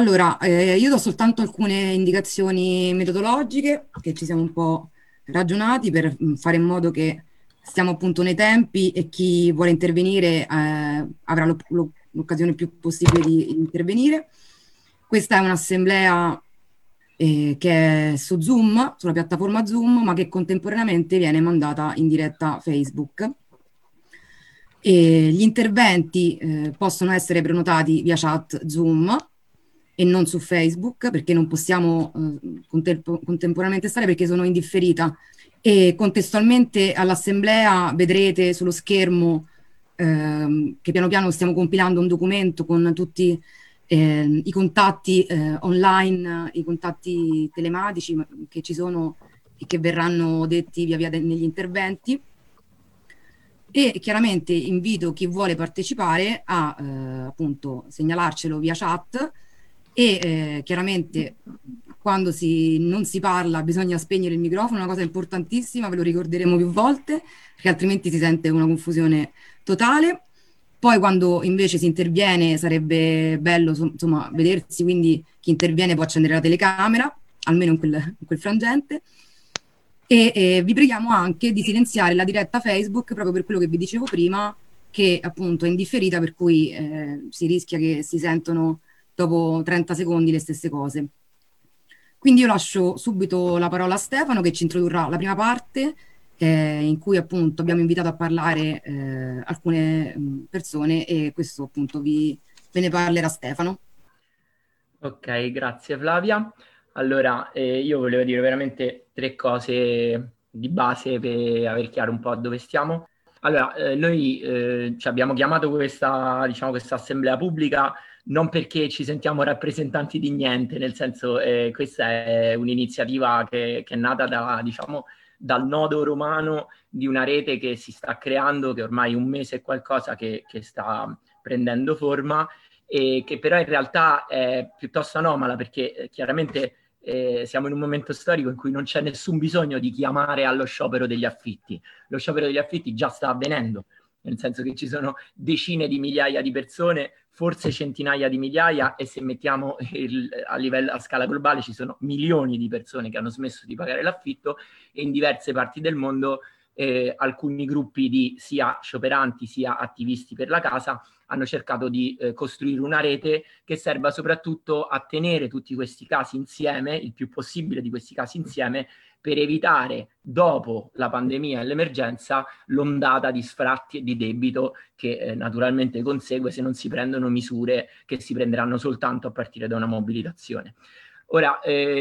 Allora, io do soltanto alcune indicazioni metodologiche che ci siamo un po' ragionati per fare in modo che stiamo appunto nei tempi e chi vuole intervenire avrà l'occasione più possibile di intervenire. Questa è un'assemblea che è su Zoom, sulla piattaforma Zoom, ma che contemporaneamente viene mandata in diretta Facebook. E gli interventi possono essere prenotati via chat Zoom e non su Facebook perché non possiamo contemporaneamente stare perché sono indifferita e contestualmente all'assemblea vedrete sullo schermo che piano piano stiamo compilando un documento con tutti i contatti online, i contatti telematici che ci sono e che verranno detti via via negli interventi. E chiaramente invito chi vuole partecipare a appunto segnalarcelo via chat e chiaramente quando non si parla bisogna spegnere il microfono, una cosa importantissima, ve lo ricorderemo più volte perché altrimenti si sente una confusione totale. Poi quando invece si interviene sarebbe bello insomma vedersi, quindi chi interviene può accendere la telecamera, almeno in quel frangente. E vi preghiamo anche di silenziare la diretta Facebook proprio per quello che vi dicevo prima, che appunto è indifferita, per cui si rischia che si sentono dopo 30 secondi le stesse cose. Quindi io lascio subito la parola a Stefano che ci introdurrà la prima parte in cui appunto abbiamo invitato a parlare alcune persone e questo appunto ve ne parlerà Stefano. Ok, grazie Flavia. Allora, io volevo dire veramente tre cose di base per aver chiaro un po' dove stiamo. Allora, noi ci abbiamo chiamato questa, diciamo, questa assemblea pubblica non perché ci sentiamo rappresentanti di niente, nel senso questa è un'iniziativa che è nata da, diciamo, dal nodo romano di una rete che si sta creando, che ormai un mese è qualcosa che sta prendendo forma e che però in realtà è piuttosto anomala perché chiaramente siamo in un momento storico in cui non c'è nessun bisogno di chiamare allo sciopero degli affitti. Lo sciopero degli affitti già sta avvenendo, nel senso che ci sono decine di migliaia di persone, forse centinaia di migliaia, e se mettiamo a scala globale ci sono milioni di persone che hanno smesso di pagare l'affitto e in diverse parti del mondo alcuni gruppi di sia scioperanti sia attivisti per la casa hanno cercato di costruire una rete che serva soprattutto a tenere tutti questi casi insieme, il più possibile di questi casi insieme, per evitare dopo la pandemia e l'emergenza l'ondata di sfratti e di debito che naturalmente consegue se non si prendono misure che si prenderanno soltanto a partire da una mobilitazione. Ora,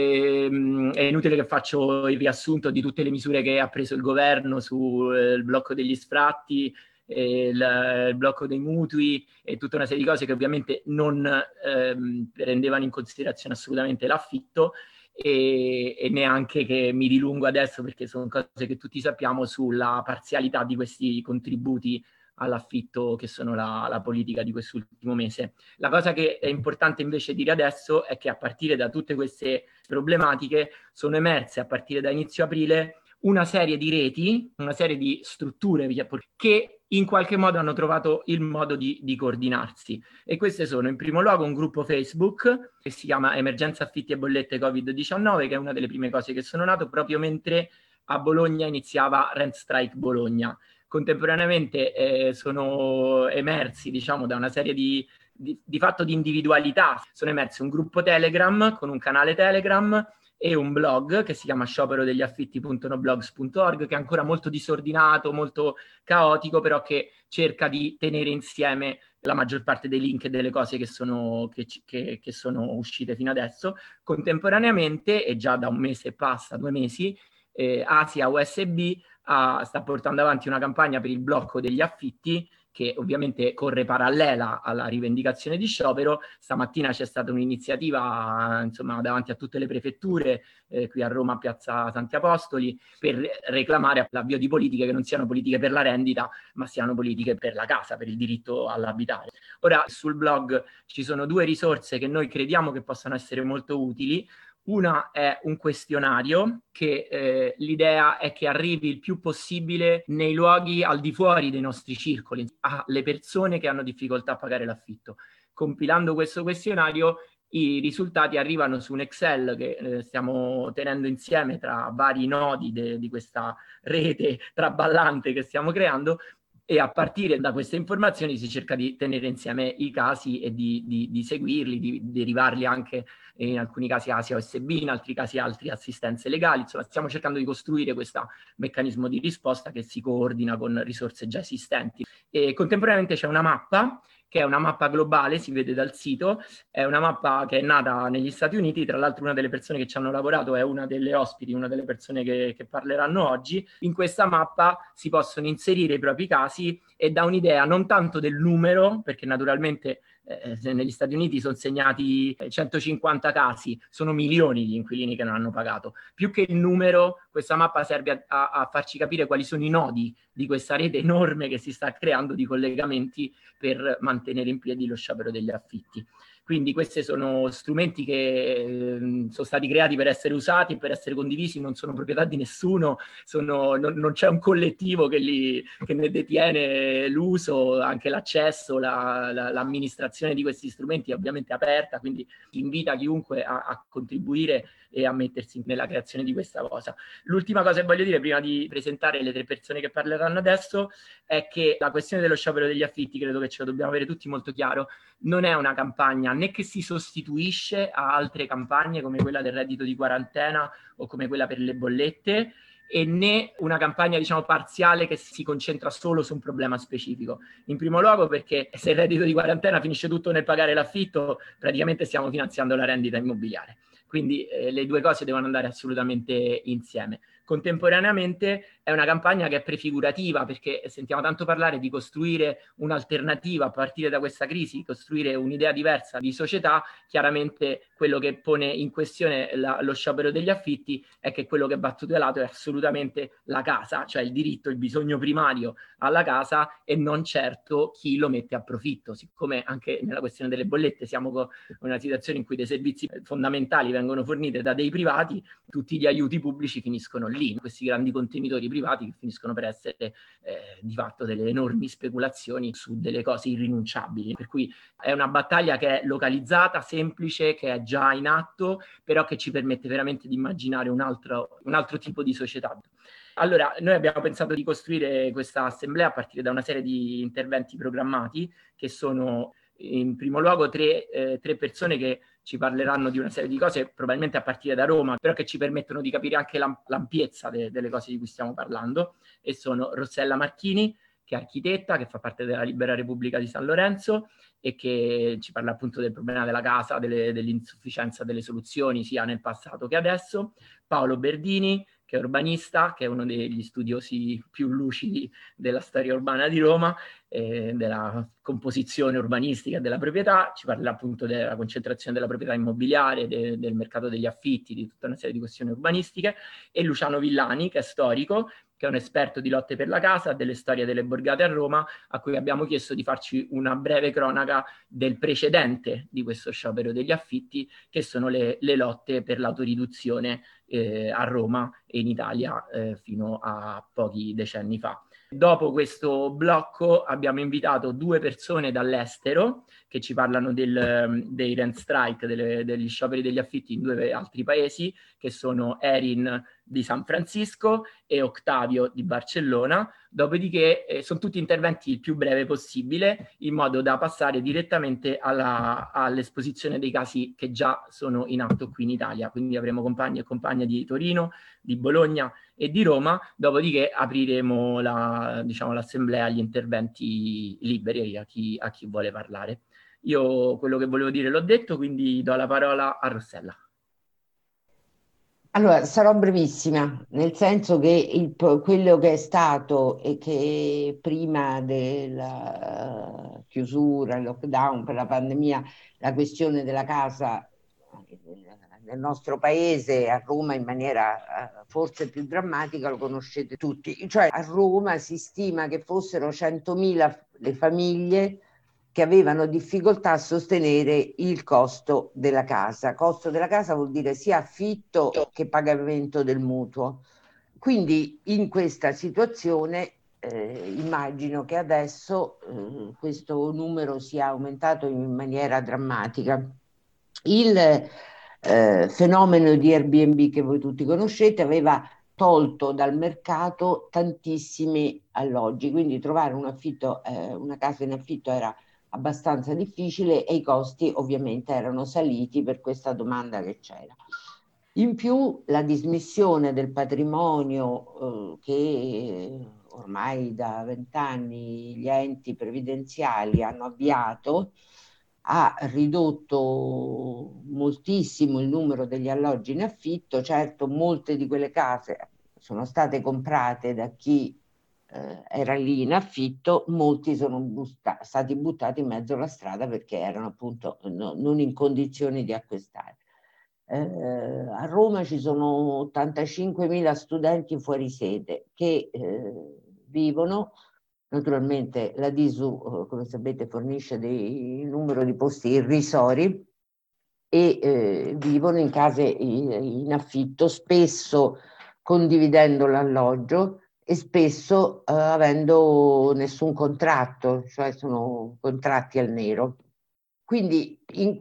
è inutile che faccio il riassunto di tutte le misure che ha preso il governo sul blocco degli sfratti, il blocco dei mutui e tutta una serie di cose che ovviamente non prendevano in considerazione assolutamente l'affitto e neanche che mi dilungo adesso perché sono cose che tutti sappiamo sulla parzialità di questi contributi all'affitto che sono la politica di quest'ultimo mese. La cosa che è importante invece dire adesso è che a partire da tutte queste problematiche sono emerse a partire da inizio aprile una serie di reti, una serie di strutture che in qualche modo hanno trovato il modo di coordinarsi. E queste sono in primo luogo un gruppo Facebook che si chiama Emergenza Affitti e Bollette Covid-19, che è una delle prime cose che sono nato proprio mentre a Bologna iniziava Rent Strike Bologna. Contemporaneamente sono emersi, diciamo, da una serie di fatto di individualità. Sono emersi un gruppo Telegram con un canale Telegram e un blog che si chiama scioperodegli-affitti.noblogs.org, che è ancora molto disordinato, molto caotico, però che cerca di tenere insieme la maggior parte dei link e delle cose che sono uscite fino adesso. Contemporaneamente, e già da un mese e passa, 2 mesi, Asia USB sta portando avanti una campagna per il blocco degli affitti che ovviamente corre parallela alla rivendicazione di sciopero. Stamattina c'è stata un'iniziativa insomma, davanti a tutte le prefetture, qui a Roma a Piazza Santi Apostoli, per reclamare l'avvio di politiche che non siano politiche per la rendita, ma siano politiche per la casa, per il diritto all'abitare. Ora sul blog ci sono 2 risorse che noi crediamo che possano essere molto utili. Una è un questionario che l'idea è che arrivi il più possibile nei luoghi al di fuori dei nostri circoli, alle persone che hanno difficoltà a pagare l'affitto. Compilando questo questionario i risultati arrivano su un Excel che stiamo tenendo insieme tra vari nodi di questa rete traballante che stiamo creando, e a partire da queste informazioni si cerca di tenere insieme i casi e di seguirli, di derivarli anche in alcuni casi ASI OSB, in altri casi altre assistenze legali. Insomma, stiamo cercando di costruire questo meccanismo di risposta che si coordina con risorse già esistenti. E contemporaneamente c'è una mappa, che è una mappa globale, si vede dal sito, è una mappa che è nata negli Stati Uniti. Tra l'altro una delle persone che ci hanno lavorato è una delle ospiti, una delle persone che parleranno oggi. In questa mappa si possono inserire i propri casi e dà un'idea non tanto del numero, perché naturalmente negli Stati Uniti sono segnati 150 casi, sono milioni gli inquilini che non hanno pagato. Più che il numero, questa mappa serve a farci capire quali sono i nodi di questa rete enorme che si sta creando di collegamenti per mantenere in piedi lo sciopero degli affitti. Quindi questi sono strumenti che sono stati creati per essere usati, per essere condivisi, non sono proprietà di nessuno, non c'è un collettivo che ne detiene l'uso, anche l'accesso, l'amministrazione di questi strumenti è ovviamente aperta, quindi invita chiunque a contribuire e a mettersi nella creazione di questa cosa. L'ultima cosa che voglio dire prima di presentare le tre persone che parleranno adesso è che la questione dello sciopero degli affitti, credo che ce lo dobbiamo avere tutti molto chiaro, non è una campagna né che si sostituisce a altre campagne come quella del reddito di quarantena o come quella per le bollette, e né una campagna, diciamo, parziale che si concentra solo su un problema specifico. In primo luogo perché se il reddito di quarantena finisce tutto nel pagare l'affitto, praticamente stiamo finanziando la rendita immobiliare. Quindi le due cose devono andare assolutamente insieme. Contemporaneamente è una campagna che è prefigurativa, perché sentiamo tanto parlare di costruire un'alternativa a partire da questa crisi, costruire un'idea diversa di società. Chiaramente quello che pone in questione lo sciopero degli affitti è che quello che va tutelato è assolutamente la casa, cioè il diritto, il bisogno primario alla casa, e non certo chi lo mette a profitto. Siccome anche nella questione delle bollette siamo in una situazione in cui dei servizi fondamentali vengono forniti da dei privati, tutti gli aiuti pubblici finiscono lì, questi grandi contenitori privati che finiscono per essere di fatto delle enormi speculazioni su delle cose irrinunciabili. Per cui è una battaglia che è localizzata, semplice, che è già in atto, però che ci permette veramente di immaginare un altro tipo di società. Allora, noi abbiamo pensato di costruire questa assemblea a partire da una serie di interventi programmati, che sono in primo luogo tre persone che ci parleranno di una serie di cose, probabilmente a partire da Roma, però che ci permettono di capire anche l'ampiezza delle cose di cui stiamo parlando, e sono Rossella Marchini, che è architetta, che fa parte della Libera Repubblica di San Lorenzo e che ci parla appunto del problema della casa, dell'insufficienza delle soluzioni sia nel passato che adesso. Paolo Berdini, che è urbanista, che è uno degli studiosi più lucidi della storia urbana di Roma, della composizione urbanistica della proprietà, ci parla appunto della concentrazione della proprietà immobiliare, del mercato degli affitti, di tutta una serie di questioni urbanistiche, e Luciano Villani, che è storico, che è un esperto di lotte per la casa, delle storie delle borgate a Roma, a cui abbiamo chiesto di farci una breve cronaca del precedente di questo sciopero degli affitti, che sono le lotte per l'autoriduzione a Roma e in Italia fino a pochi decenni fa. Dopo questo blocco abbiamo invitato due persone dall'estero che ci parlano dei rent strike, degli scioperi degli affitti in due altri paesi, che sono Erin di San Francisco e Octavio di Barcellona. Dopodiché sono tutti interventi il più breve possibile, in modo da passare direttamente all'esposizione dei casi che già sono in atto qui in Italia. Quindi avremo compagni e compagne di Torino, di Bologna e di Roma, dopodiché apriremo l'assemblea agli interventi liberi a chi vuole parlare. Io quello che volevo dire l'ho detto, quindi do la parola a Rossella. Allora, sarò brevissima, nel senso che quello che è stato e che prima della chiusura, il lockdown per la pandemia, la questione della casa nel nostro paese, a Roma in maniera forse più drammatica, lo conoscete tutti. Cioè a Roma si stima che fossero 100.000 le famiglie che avevano difficoltà a sostenere il costo della casa. Costo della casa vuol dire sia affitto che pagamento del mutuo. Quindi in questa situazione immagino che adesso questo numero sia aumentato in maniera drammatica. Il fenomeno di Airbnb che voi tutti conoscete aveva tolto dal mercato tantissimi alloggi, quindi trovare una casa in affitto era abbastanza difficile e i costi ovviamente erano saliti per questa domanda che c'era. In più la dismissione del patrimonio che ormai da 20 anni gli enti previdenziali hanno avviato ha ridotto moltissimo il numero degli alloggi in affitto. Certo, molte di quelle case sono state comprate da chi era lì in affitto, molti sono stati buttati in mezzo alla strada perché erano appunto non in condizioni di acquistare. A Roma ci sono 85.000 studenti fuori sede che vivono. Naturalmente la DISU, come sapete, fornisce un numero di posti irrisori e vivono in case in affitto, spesso condividendo l'alloggio e spesso avendo nessun contratto, cioè sono contratti al nero. Quindi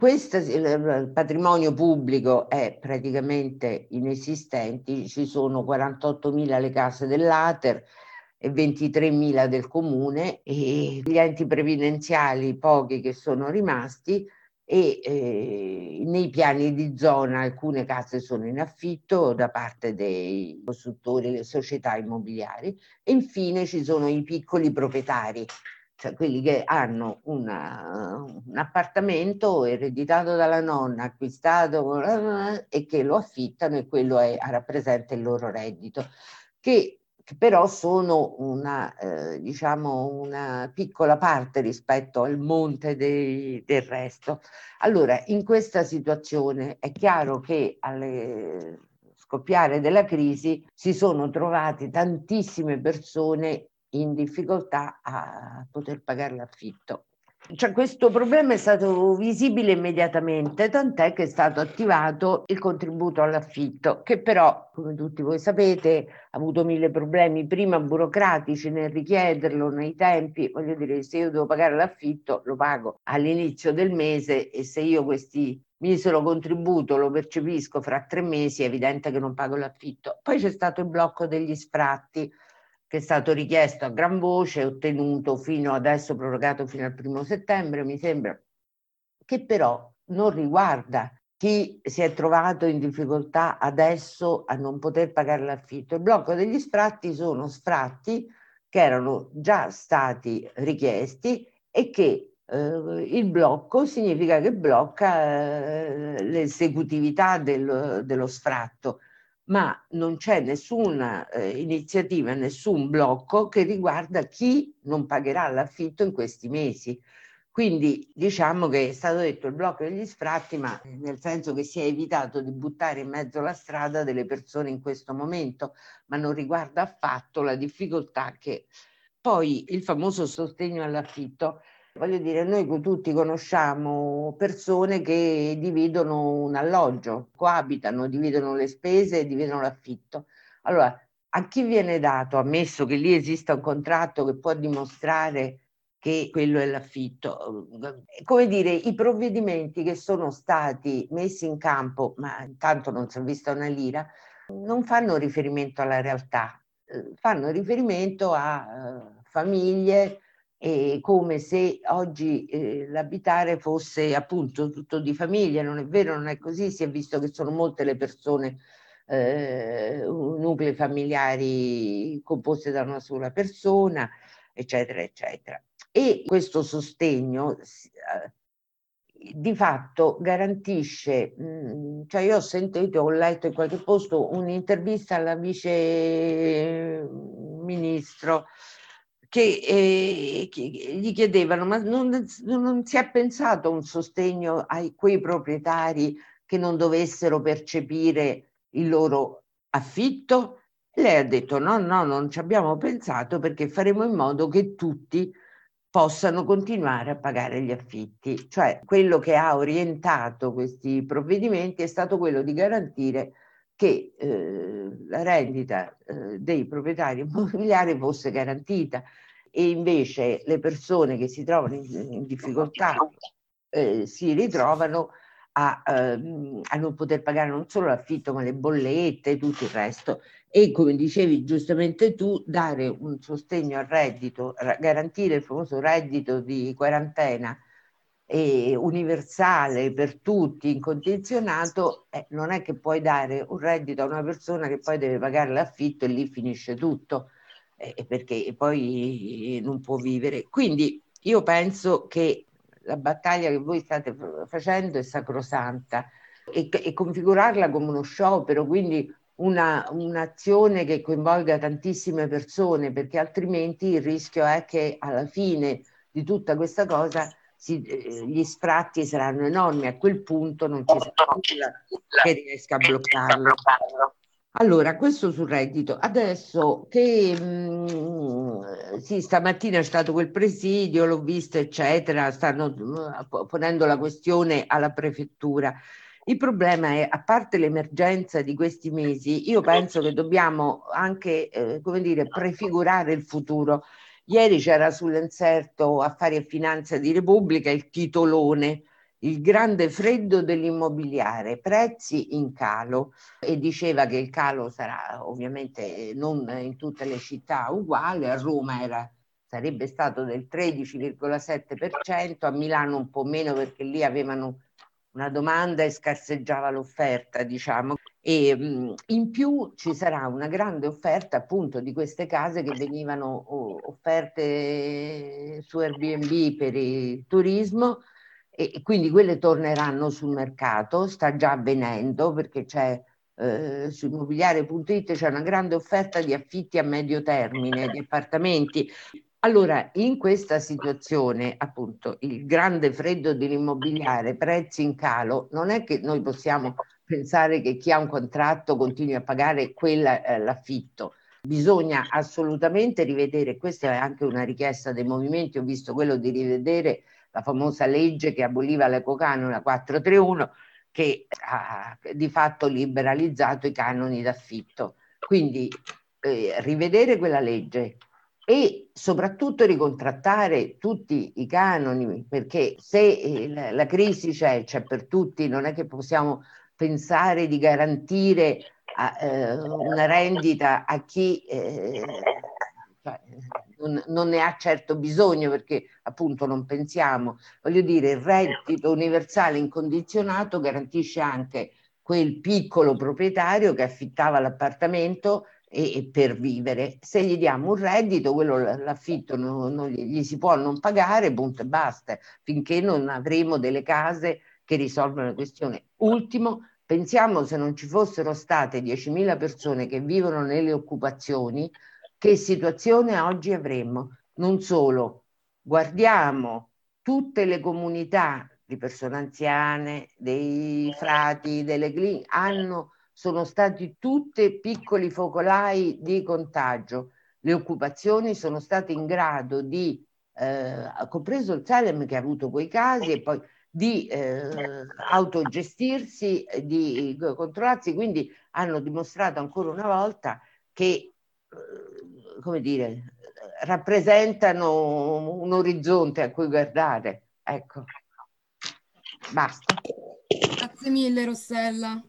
il patrimonio pubblico è praticamente inesistente, ci sono 48.000 le case dell'Ater e 23.000 del comune e gli enti previdenziali pochi che sono rimasti e nei piani di zona alcune case sono in affitto da parte dei costruttori, le società immobiliari e infine ci sono i piccoli proprietari, cioè quelli che hanno un appartamento ereditato dalla nonna, acquistato e che lo affittano e quello rappresenta il loro reddito, che però sono diciamo una piccola parte rispetto al monte del resto. Allora, in questa situazione è chiaro che alle scoppiare della crisi si sono trovate tantissime persone in difficoltà a poter pagare l'affitto. Cioè, questo problema è stato visibile immediatamente, tant'è che è stato attivato il contributo all'affitto, che però, come tutti voi sapete, ha avuto 1000 problemi, prima burocratici nel richiederlo, nei tempi. Voglio dire, se io devo pagare l'affitto, lo pago all'inizio del mese e se io questi misero contributo lo percepisco fra 3 mesi, è evidente che non pago l'affitto. Poi c'è stato il blocco degli sfratti, che è stato richiesto a gran voce, ottenuto fino adesso, prorogato fino al 1° settembre, mi sembra, che però non riguarda chi si è trovato in difficoltà adesso a non poter pagare l'affitto. Il blocco degli sfratti sono sfratti che erano già stati richiesti e che il blocco significa che blocca l'esecutività dello sfratto, ma non c'è nessuna iniziativa, nessun blocco che riguarda chi non pagherà l'affitto in questi mesi. Quindi diciamo che è stato detto il blocco degli sfratti, ma nel senso che si è evitato di buttare in mezzo alla strada delle persone in questo momento, ma non riguarda affatto la difficoltà che poi il famoso sostegno all'affitto. Voglio dire, noi tutti conosciamo persone che dividono un alloggio, coabitano, dividono le spese e dividono l'affitto. Allora, a chi viene dato, ammesso che lì esista un contratto che può dimostrare che quello è l'affitto? Come dire, i provvedimenti che sono stati messi in campo, ma intanto non si è vista una lira, non fanno riferimento alla realtà, fanno riferimento a famiglie, come se oggi l'abitare fosse appunto tutto di famiglia. Non è vero, non è così, si è visto che sono molte le persone, nuclei familiari composti da una sola persona, eccetera, eccetera. E questo sostegno di fatto garantisce, cioè io ho letto in qualche posto un'intervista alla vice ministro che gli chiedevano ma non si è pensato a un sostegno a quei proprietari che non dovessero percepire il loro affitto? Lei ha detto no, non ci abbiamo pensato perché faremo in modo che tutti possano continuare a pagare gli affitti. Cioè quello che ha orientato questi provvedimenti è stato quello di garantire che la rendita dei proprietari immobiliari fosse garantita e invece le persone che si trovano in difficoltà si ritrovano a non poter pagare non solo l'affitto ma le bollette e tutto il resto. E come dicevi giustamente tu, dare un sostegno al reddito, garantire il famoso reddito di quarantena universale per tutti, incondizionato, non è che puoi dare un reddito a una persona che poi deve pagare l'affitto e lì finisce tutto, perché poi non può vivere. Quindi io penso che la battaglia che voi state facendo è sacrosanta e configurarla come uno sciopero, quindi un'azione che coinvolga tantissime persone, perché altrimenti il rischio è che alla fine di tutta questa cosa gli sfratti saranno enormi. A quel punto non ci sarà nulla che riesca a bloccarlo. Allora, questo sul reddito. Adesso che sì, stamattina è stato quel presidio, l'ho visto, eccetera, stanno ponendo la questione alla prefettura. Il problema è, a parte l'emergenza di questi mesi, io penso che dobbiamo anche, come dire, prefigurare il futuro. Ieri c'era sull'inserto Affari e Finanza di Repubblica il titolone, il grande freddo dell'immobiliare, prezzi in calo, e diceva che il calo sarà ovviamente non in tutte le città uguale, a Roma sarebbe stato del 13,7%, a Milano un po' meno perché lì avevano una domanda e scarseggiava l'offerta, diciamo. E in più ci sarà una grande offerta appunto di queste case che venivano offerte su Airbnb per il turismo, e quindi quelle torneranno sul mercato. Sta già avvenendo perché c'è su immobiliare.it c'è una grande offerta di affitti a medio termine di appartamenti. Allora, in questa situazione, appunto, il grande freddo dell'immobiliare, prezzi in calo, non è che noi possiamo pensare che chi ha un contratto continui a pagare l'affitto. Bisogna assolutamente rivedere, questa è anche una richiesta dei movimenti, ho visto quello di rivedere la famosa legge che aboliva l'ecocanone, la 431, che ha di fatto liberalizzato i canoni d'affitto. Quindi rivedere quella legge e soprattutto ricontrattare tutti i canoni, perché se la crisi c'è per tutti, non è che possiamo pensare di garantire una rendita a chi cioè, non ne ha certo bisogno, perché appunto non pensiamo, voglio dire, il reddito universale incondizionato garantisce anche quel piccolo proprietario che affittava l'appartamento e per vivere. Se gli diamo un reddito, quello l'affitto non gli si può non pagare, punto e basta, finché non avremo delle case che risolvono la questione. Ultimo, pensiamo se non ci fossero state 10.000 persone che vivono nelle occupazioni, che situazione oggi avremmo? Non solo, guardiamo tutte le comunità di persone anziane, dei frati, delle cliniche, sono stati tutti piccoli focolai di contagio. Le occupazioni sono state in grado di, compreso il Salem che ha avuto quei casi, e poi di autogestirsi, di controllarsi, quindi hanno dimostrato ancora una volta che, come dire, rappresentano un orizzonte a cui guardare. Ecco, basta. Grazie mille, Rossella.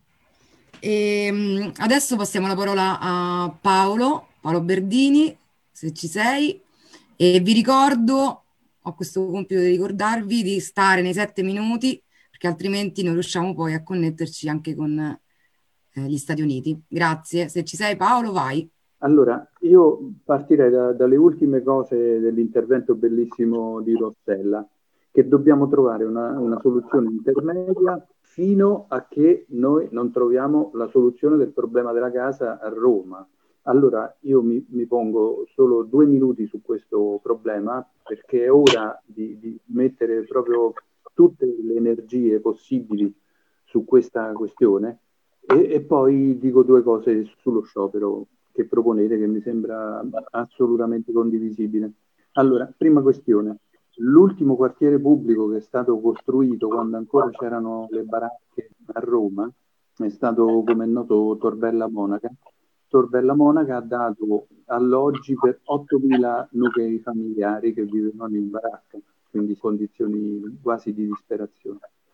Adesso passiamo la parola a Paolo Berdini, se ci sei, e vi ricordo, ho questo compito di ricordarvi di stare nei 7 minuti, perché altrimenti non riusciamo poi a connetterci anche con gli Stati Uniti. Grazie. Se ci sei, Paolo, vai. Allora, io partirei dalle ultime cose dell'intervento bellissimo di Rossella, che dobbiamo trovare una soluzione intermedia fino a che noi non troviamo la soluzione del problema della casa a Roma. Allora, io mi pongo solo 2 minuti su questo problema, perché è ora di mettere proprio tutte le energie possibili su questa questione, e poi dico 2 cose sullo sciopero che proponete, che mi sembra assolutamente condivisibile. Allora, prima questione: l'ultimo quartiere pubblico che è stato costruito quando ancora c'erano le baracche a Roma è stato, come è noto, Tor Bella Monaca. Tor Bella Monaca ha dato alloggi per 8.000 nuclei familiari che vivevano in baracca, quindi condizioni quasi di disperazione.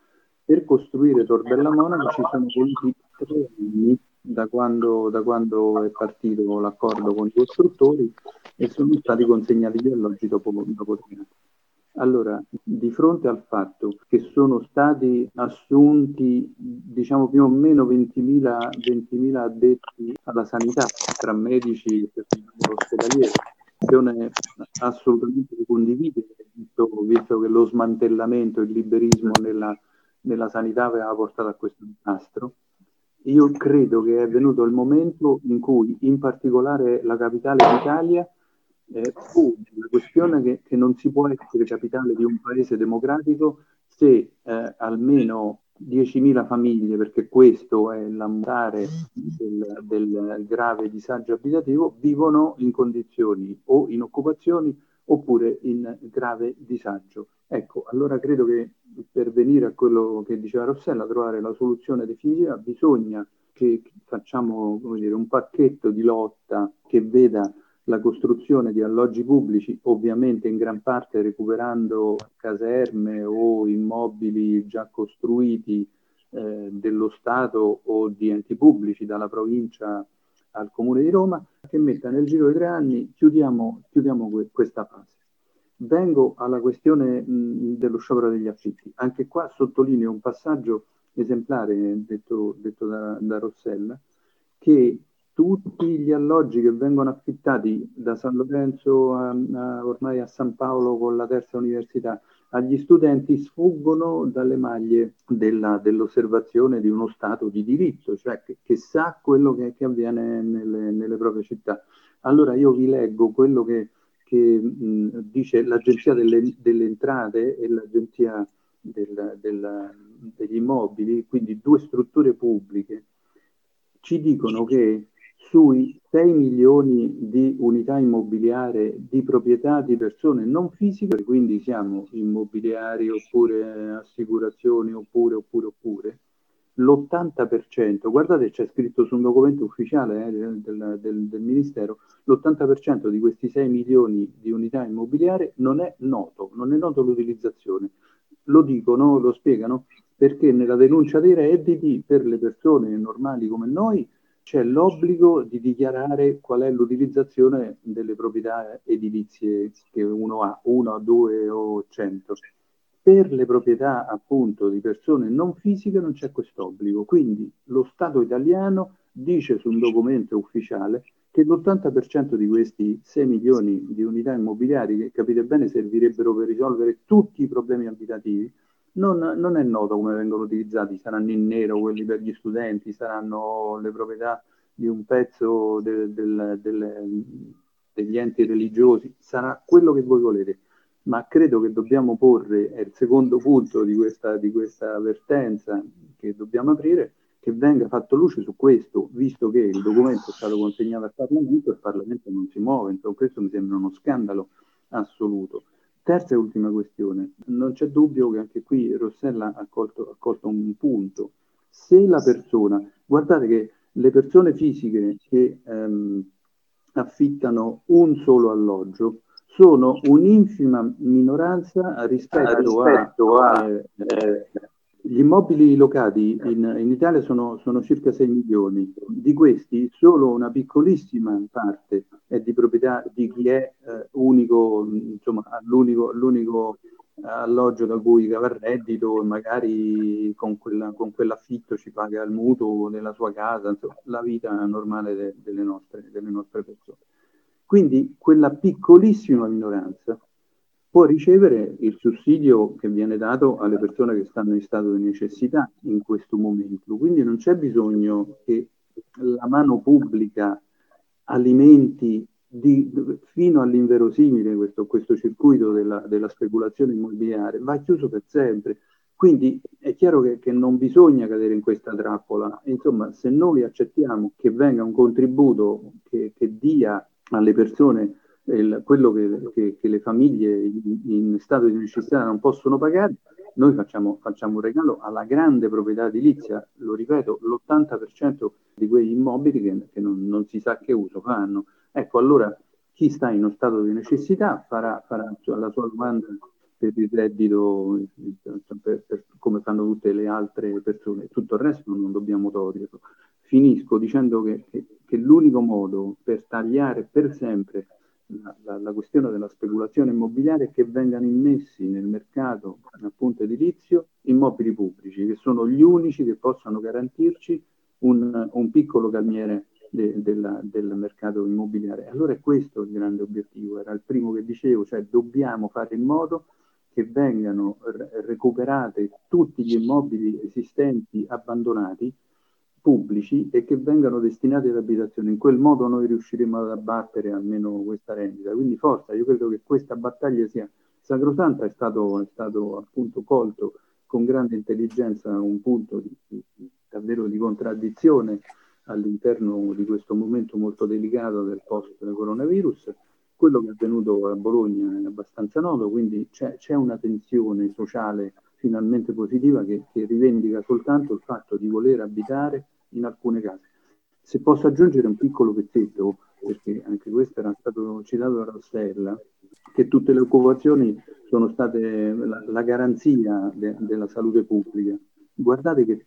per costruire Tor Bella Monaca ci sono voluti 3 anni da quando è partito l'accordo con i costruttori e sono stati consegnati gli alloggi dopo 3 anni. Allora, di fronte al fatto che sono stati assunti, diciamo più o meno 20.000 addetti alla sanità, tra medici e personale ospedaliero, questione assolutamente condivisibile, visto che lo smantellamento e il liberismo nella sanità aveva portato a questo disastro. Io credo che è venuto il momento in cui, in particolare la capitale d'Italia, fu la questione che non si può essere capitale di un paese democratico se almeno 10.000 famiglie, perché questo è l'ammontare del grave disagio abitativo, vivono in condizioni o in occupazioni oppure in grave disagio. Ecco, allora credo che per venire a quello che diceva Rossella, trovare la soluzione definitiva, bisogna che facciamo, come dire, un pacchetto di lotta che veda la costruzione di alloggi pubblici, ovviamente in gran parte recuperando caserme o immobili già costruiti dello Stato o di enti pubblici, dalla provincia al Comune di Roma, che metta nel giro di 3 anni, chiudiamo questa fase. Vengo alla questione dello sciopero degli affitti. Anche qua sottolineo un passaggio esemplare detto da Rossella, che tutti gli alloggi che vengono affittati da San Lorenzo ormai a San Paolo con la terza università agli studenti sfuggono dalle maglie dell'osservazione di uno Stato di diritto, cioè che sa quello che avviene nelle proprie città. Allora io vi leggo quello che dice l'Agenzia delle Entrate e l'Agenzia degli Immobili, quindi 2 strutture pubbliche, ci dicono che sui 6 milioni di unità immobiliari di proprietà di persone non fisiche, quindi siamo immobiliari oppure assicurazioni oppure, l'80%, guardate c'è scritto su un documento ufficiale del Ministero, l'80% di questi 6 milioni di unità immobiliari non è noto l'utilizzazione. Lo dicono, lo spiegano, perché nella denuncia dei redditi per le persone normali come noi c'è l'obbligo di dichiarare qual è l'utilizzazione delle proprietà edilizie che uno ha, 1, 2 o 100. Per le proprietà appunto di persone non fisiche non c'è questo obbligo, quindi lo Stato italiano dice su un documento ufficiale che l'80% di questi 6 milioni di unità immobiliari, che capite bene servirebbero per risolvere tutti i problemi abitativi, non è noto come vengono utilizzati. Saranno in nero quelli per gli studenti, saranno le proprietà di un pezzo degli enti religiosi, sarà quello che voi volete. Ma credo che dobbiamo porre, è il secondo punto di questa avvertenza che dobbiamo aprire, che venga fatto luce su questo, visto che il documento è stato consegnato al Parlamento e il Parlamento non si muove. Insomma, questo mi sembra uno scandalo assoluto. Terza e ultima questione, non c'è dubbio che anche qui Rossella ha colto un punto. Se la persona, guardate che le persone fisiche che affittano un solo alloggio sono un'infima minoranza rispetto a gli immobili locati in Italia sono circa 6 milioni. Di questi solo una piccolissima parte è di proprietà di chi è unico, insomma, l'unico alloggio da cui cava il reddito e magari con quell'affitto ci paga il mutuo della sua casa, insomma, la vita normale delle nostre persone. Quindi quella piccolissima minoranza può ricevere il sussidio che viene dato alle persone che stanno in stato di necessità in questo momento. Quindi non c'è bisogno che la mano pubblica alimenti fino all'inverosimile questo circuito della speculazione immobiliare, va chiuso per sempre. Quindi è chiaro che non bisogna cadere in questa trappola. Insomma, se noi accettiamo che venga un contributo che dia alle persone quello che le famiglie in stato di necessità non possono pagare, noi facciamo un regalo alla grande proprietà edilizia. Lo ripeto, l'80% di quegli immobili che non si sa che uso fanno. Ecco, allora chi sta in uno stato di necessità farà la sua domanda per il reddito, come fanno tutte le altre persone. Tutto il resto non dobbiamo toglierlo. Finisco dicendo che l'unico modo per tagliare per sempre la questione della speculazione immobiliare è che vengano immessi nel mercato appunto edilizio immobili pubblici, che sono gli unici che possano garantirci un piccolo calmiere del mercato immobiliare. Allora è questo il grande obiettivo, era il primo che dicevo, cioè dobbiamo fare in modo che vengano recuperati tutti gli immobili esistenti abbandonati pubblici e che vengano destinati all'abitazione. In quel modo noi riusciremo ad abbattere almeno questa rendita. Quindi forza, io credo che questa battaglia sia sacrosanta, è stato appunto colto con grande intelligenza un punto davvero di contraddizione all'interno di questo momento molto delicato del post-coronavirus. Quello che è avvenuto a Bologna è abbastanza noto, quindi c'è una tensione sociale finalmente positiva che rivendica soltanto il fatto di voler abitare in alcune case. Se posso aggiungere un piccolo pezzetto, perché anche questo era stato citato da Rossella, che tutte le occupazioni sono state la garanzia della salute pubblica. Guardate che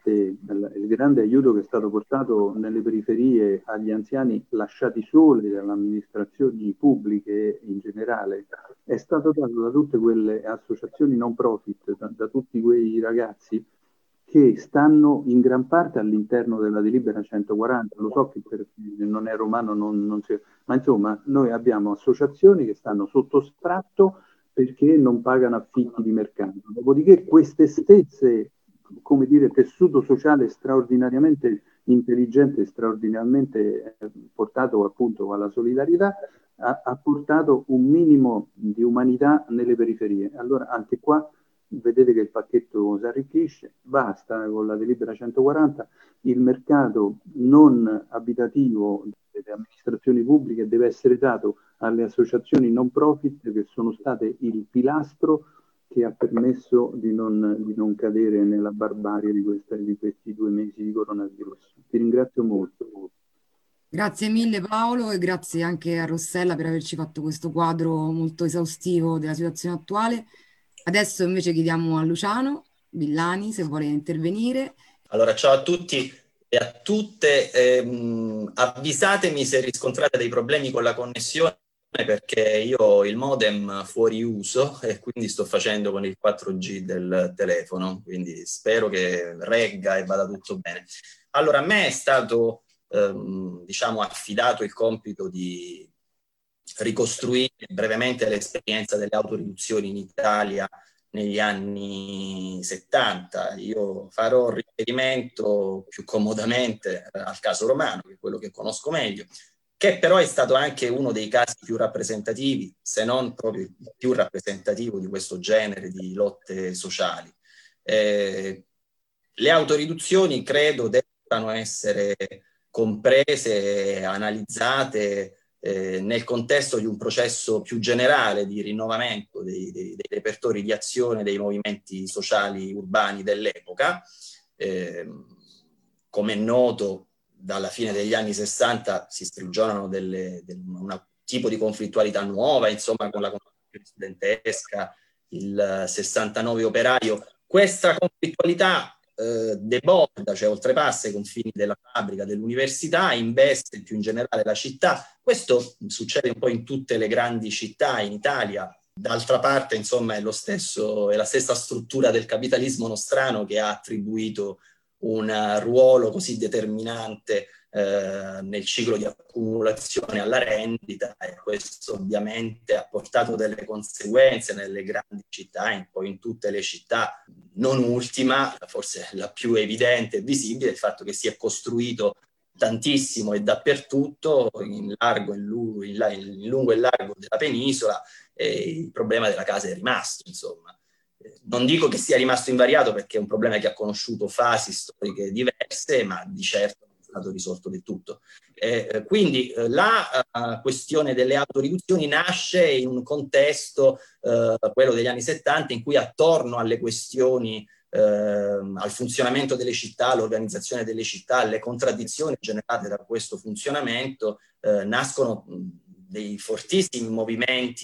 il grande aiuto che è stato portato nelle periferie agli anziani lasciati soli dalle amministrazioni pubbliche in generale è stato dato da tutte quelle associazioni non profit, da tutti quei ragazzi che stanno in gran parte all'interno della delibera 140. Lo so che per chi non è romano non si... Ma insomma, noi abbiamo associazioni che stanno sotto sfratto perché non pagano affitti di mercato. Dopodiché queste stesse, come dire, tessuto sociale straordinariamente intelligente, straordinariamente portato appunto alla solidarietà, ha portato un minimo di umanità nelle periferie. Allora anche qua vedete che il pacchetto si arricchisce, basta con la delibera 140, il mercato non abitativo delle amministrazioni pubbliche deve essere dato alle associazioni non profit che sono state il pilastro che ha permesso di non cadere nella barbarie di questi 2 mesi di coronavirus. Ti ringrazio molto. Grazie mille Paolo e grazie anche a Rossella per averci fatto questo quadro molto esaustivo della situazione attuale. Adesso invece chiediamo a Luciano Villani se vuole intervenire. Allora, ciao a tutti e a tutte. Avvisatemi se riscontrate dei problemi con la connessione perché io ho il modem fuori uso e quindi sto facendo con il 4G del telefono, quindi spero che regga e vada tutto bene. Allora, a me è stato affidato il compito di ricostruire brevemente l'esperienza delle autoriduzioni in Italia negli anni 70. Io farò riferimento più comodamente al caso romano, che è quello che conosco meglio, che però è stato anche uno dei casi più rappresentativi, se non proprio il più rappresentativo di questo genere di lotte sociali. Le autoriduzioni credo debbano essere comprese e analizzate nel contesto di un processo più generale di rinnovamento dei repertori di azione dei movimenti sociali urbani dell'epoca. Come è noto, dalla fine degli anni 60 si sprigionano un tipo di conflittualità nuova, insomma, con la Convenzione studentesca, il 69 operaio. Questa conflittualità deborda, cioè oltrepassa i confini della fabbrica, dell'università, investe più in generale la città. Questo succede un po' in tutte le grandi città in Italia. D'altra parte, insomma, è la stessa struttura del capitalismo nostrano che ha attribuito un ruolo così determinante nel ciclo di accumulazione alla rendita, e questo ovviamente ha portato delle conseguenze nelle grandi città, poi in tutte le città, non ultima, forse la più evidente e visibile, il fatto che si è costruito tantissimo e dappertutto, in lungo e largo della penisola, e il problema della casa è rimasto, insomma. Non dico che sia rimasto invariato perché è un problema che ha conosciuto fasi storiche diverse, ma di certo non è stato risolto del tutto. Quindi la questione delle autoriduzioni nasce in un contesto, quello degli anni 70, in cui attorno alle questioni, al funzionamento delle città, all'organizzazione delle città, alle contraddizioni generate da questo funzionamento, nascono dei fortissimi movimenti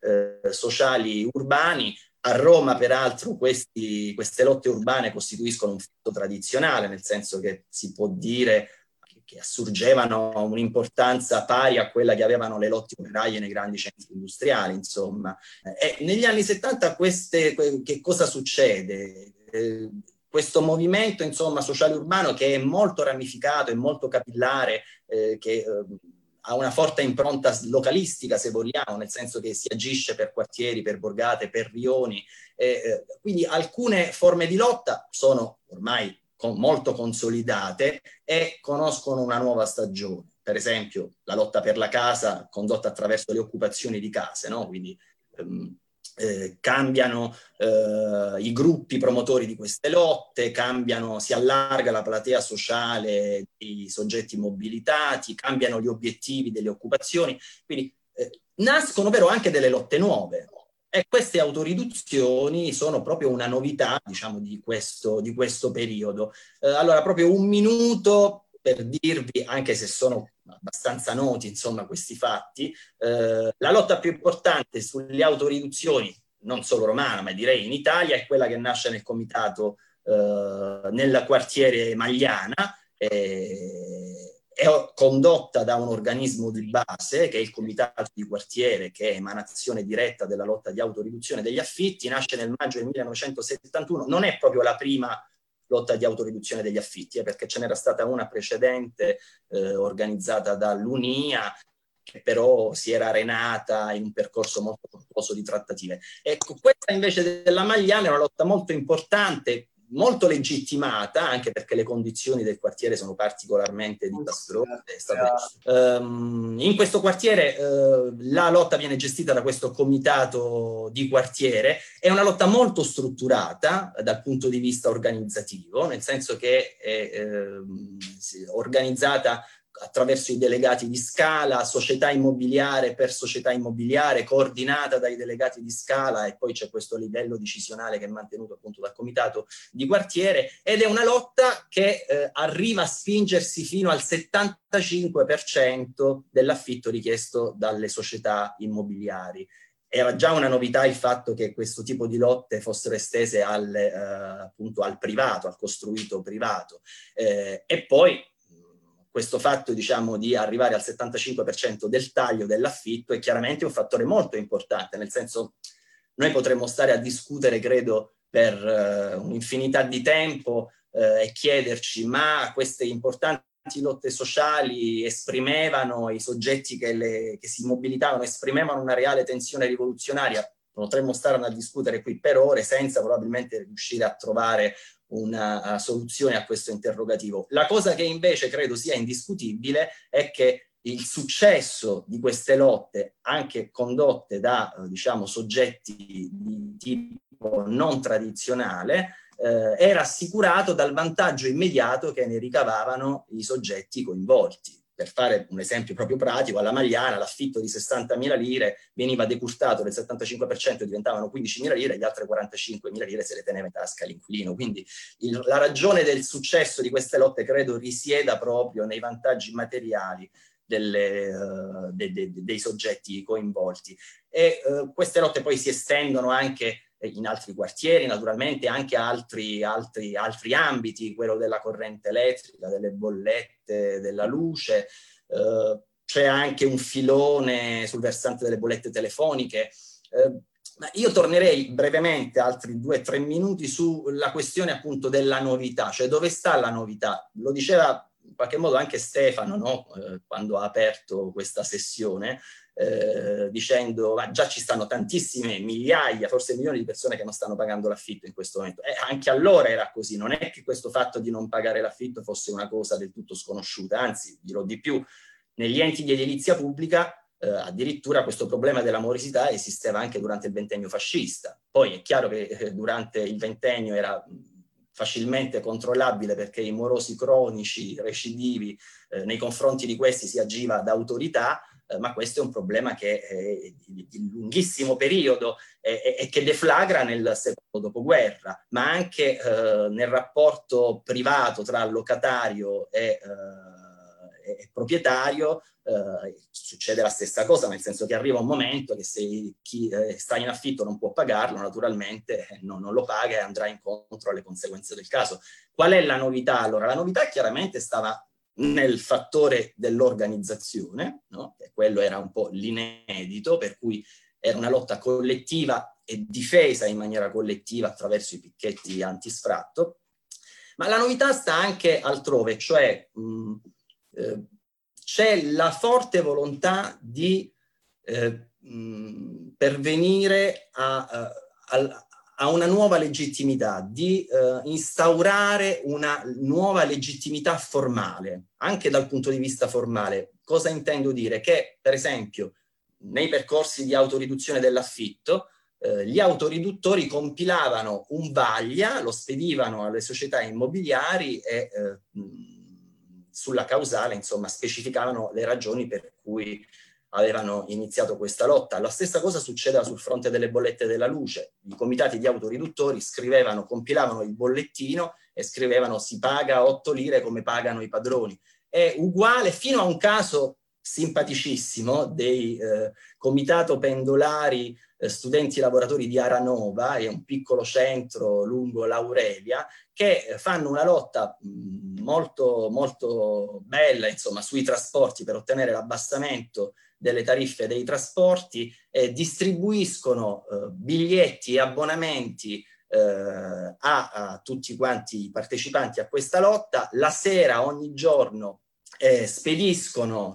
sociali urbani. A Roma, peraltro, queste lotte urbane costituiscono un fatto tradizionale, nel senso che si può dire che assurgevano a un'importanza pari a quella che avevano le lotte operaie nei grandi centri industriali, insomma. E negli anni 70 che cosa succede? Questo movimento, insomma, sociale urbano, che è molto ramificato e molto capillare, che ha una forte impronta localistica, se vogliamo, nel senso che si agisce per quartieri, per borgate, per rioni. Quindi alcune forme di lotta sono ormai molto consolidate e conoscono una nuova stagione. Per esempio, la lotta per la casa condotta attraverso le occupazioni di case, no? Quindi cambiano i gruppi promotori di queste lotte, si allarga la platea sociale dei soggetti mobilitati, cambiano gli obiettivi delle occupazioni, quindi nascono però anche delle lotte nuove. E queste autoriduzioni sono proprio una novità, diciamo, di questo periodo. Allora, proprio un minuto per dirvi, anche se sono abbastanza noti, insomma, questi fatti, la lotta più importante sulle autoriduzioni, non solo romana, ma direi in Italia, è quella che nasce nel comitato nel quartiere Magliana, è condotta da un organismo di base, che è il comitato di quartiere, che è emanazione diretta della lotta di autoriduzione degli affitti, nasce nel maggio del 1971, non è proprio la prima lotta di autoriduzione degli affitti, perché ce n'era stata una precedente organizzata dall'Unia, che però si era arenata in un percorso molto tortuoso di trattative. Ecco, questa invece della Magliana è una lotta molto importante, molto legittimata, anche perché le condizioni del quartiere sono particolarmente disastrose. In questo quartiere la lotta viene gestita da questo comitato di quartiere, è una lotta molto strutturata dal punto di vista organizzativo, nel senso che è organizzata attraverso i delegati di scala, società immobiliare per società immobiliare, coordinata dai delegati di scala, e poi c'è questo livello decisionale che è mantenuto appunto dal comitato di quartiere, ed è una lotta che arriva a spingersi fino al 75% dell'affitto richiesto dalle società immobiliari. Era già una novità il fatto che questo tipo di lotte fossero estese appunto al privato, al costruito privato, e poi questo fatto, diciamo, di arrivare al 75% del taglio dell'affitto è chiaramente un fattore molto importante, nel senso, noi potremmo stare a discutere, credo, per un'infinità di tempo e chiederci: ma queste importanti lotte sociali esprimevano, i soggetti che si mobilitavano, esprimevano una reale tensione rivoluzionaria? Potremmo stare a discutere qui per ore senza probabilmente riuscire a trovare una soluzione a questo interrogativo. La cosa che invece credo sia indiscutibile è che il successo di queste lotte, anche condotte da diciamo, soggetti di tipo non tradizionale, era assicurato dal vantaggio immediato che ne ricavavano i soggetti coinvolti. Per fare un esempio proprio pratico, alla Magliana l'affitto di 60.000 lire veniva decurtato del 75%, diventavano 15.000 lire, gli altre 45.000 lire se le teneva in tasca l'inquilino. Quindi la ragione del successo di queste lotte credo risieda proprio nei vantaggi materiali dei soggetti coinvolti. E queste lotte poi si estendono anche in altri quartieri, naturalmente anche a altri ambiti, quello della corrente elettrica, delle bollette, della luce. C'è anche un filone sul versante delle bollette telefoniche. Ma io tornerei brevemente, altri 2-3 minuti, sulla questione appunto della novità, cioè dove sta la novità? Lo diceva in qualche modo anche Stefano, no? Quando ha aperto questa sessione, dicendo già ci stanno tantissime migliaia, forse milioni di persone che non stanno pagando l'affitto in questo momento. Anche allora era così, non è che questo fatto di non pagare l'affitto fosse una cosa del tutto sconosciuta, anzi dirò di più, negli enti di edilizia pubblica addirittura questo problema della morosità esisteva anche durante il ventennio fascista. Poi è chiaro che durante il ventennio era facilmente controllabile, perché i morosi cronici, recidivi, nei confronti di questi si agiva da autorità, ma questo è un problema che è di lunghissimo periodo e che deflagra nel secondo dopoguerra, ma anche nel rapporto privato tra locatario e è proprietario, succede la stessa cosa, nel senso che arriva un momento che se chi sta in affitto non può pagarlo, naturalmente non lo paga e andrà incontro alle conseguenze del caso. Qual è la novità? Allora, la novità chiaramente stava nel fattore dell'organizzazione, no? Quello era un po' l'inedito, per cui era una lotta collettiva e difesa in maniera collettiva attraverso i picchetti antisfratto. Ma la novità sta anche altrove, cioè c'è la forte volontà di pervenire a una nuova legittimità, di instaurare una nuova legittimità formale, anche dal punto di vista formale. Cosa intendo dire? Che, per esempio, nei percorsi di autoriduzione dell'affitto, gli autoriduttori compilavano un vaglia, lo spedivano alle società immobiliari e sulla causale, insomma, specificavano le ragioni per cui avevano iniziato questa lotta. La stessa cosa succedeva sul fronte delle bollette della luce. I comitati di autoriduttori compilavano il bollettino e scrivevano si paga 8 lire come pagano i padroni. È uguale fino a un caso simpaticissimo dei comitato pendolari studenti e lavoratori di Aranova, è un piccolo centro lungo l'Aurelia, che fanno una lotta molto, molto bella, insomma, sui trasporti per ottenere l'abbassamento delle tariffe dei trasporti, distribuiscono biglietti e abbonamenti a tutti quanti i partecipanti a questa lotta. La sera, ogni giorno, spediscono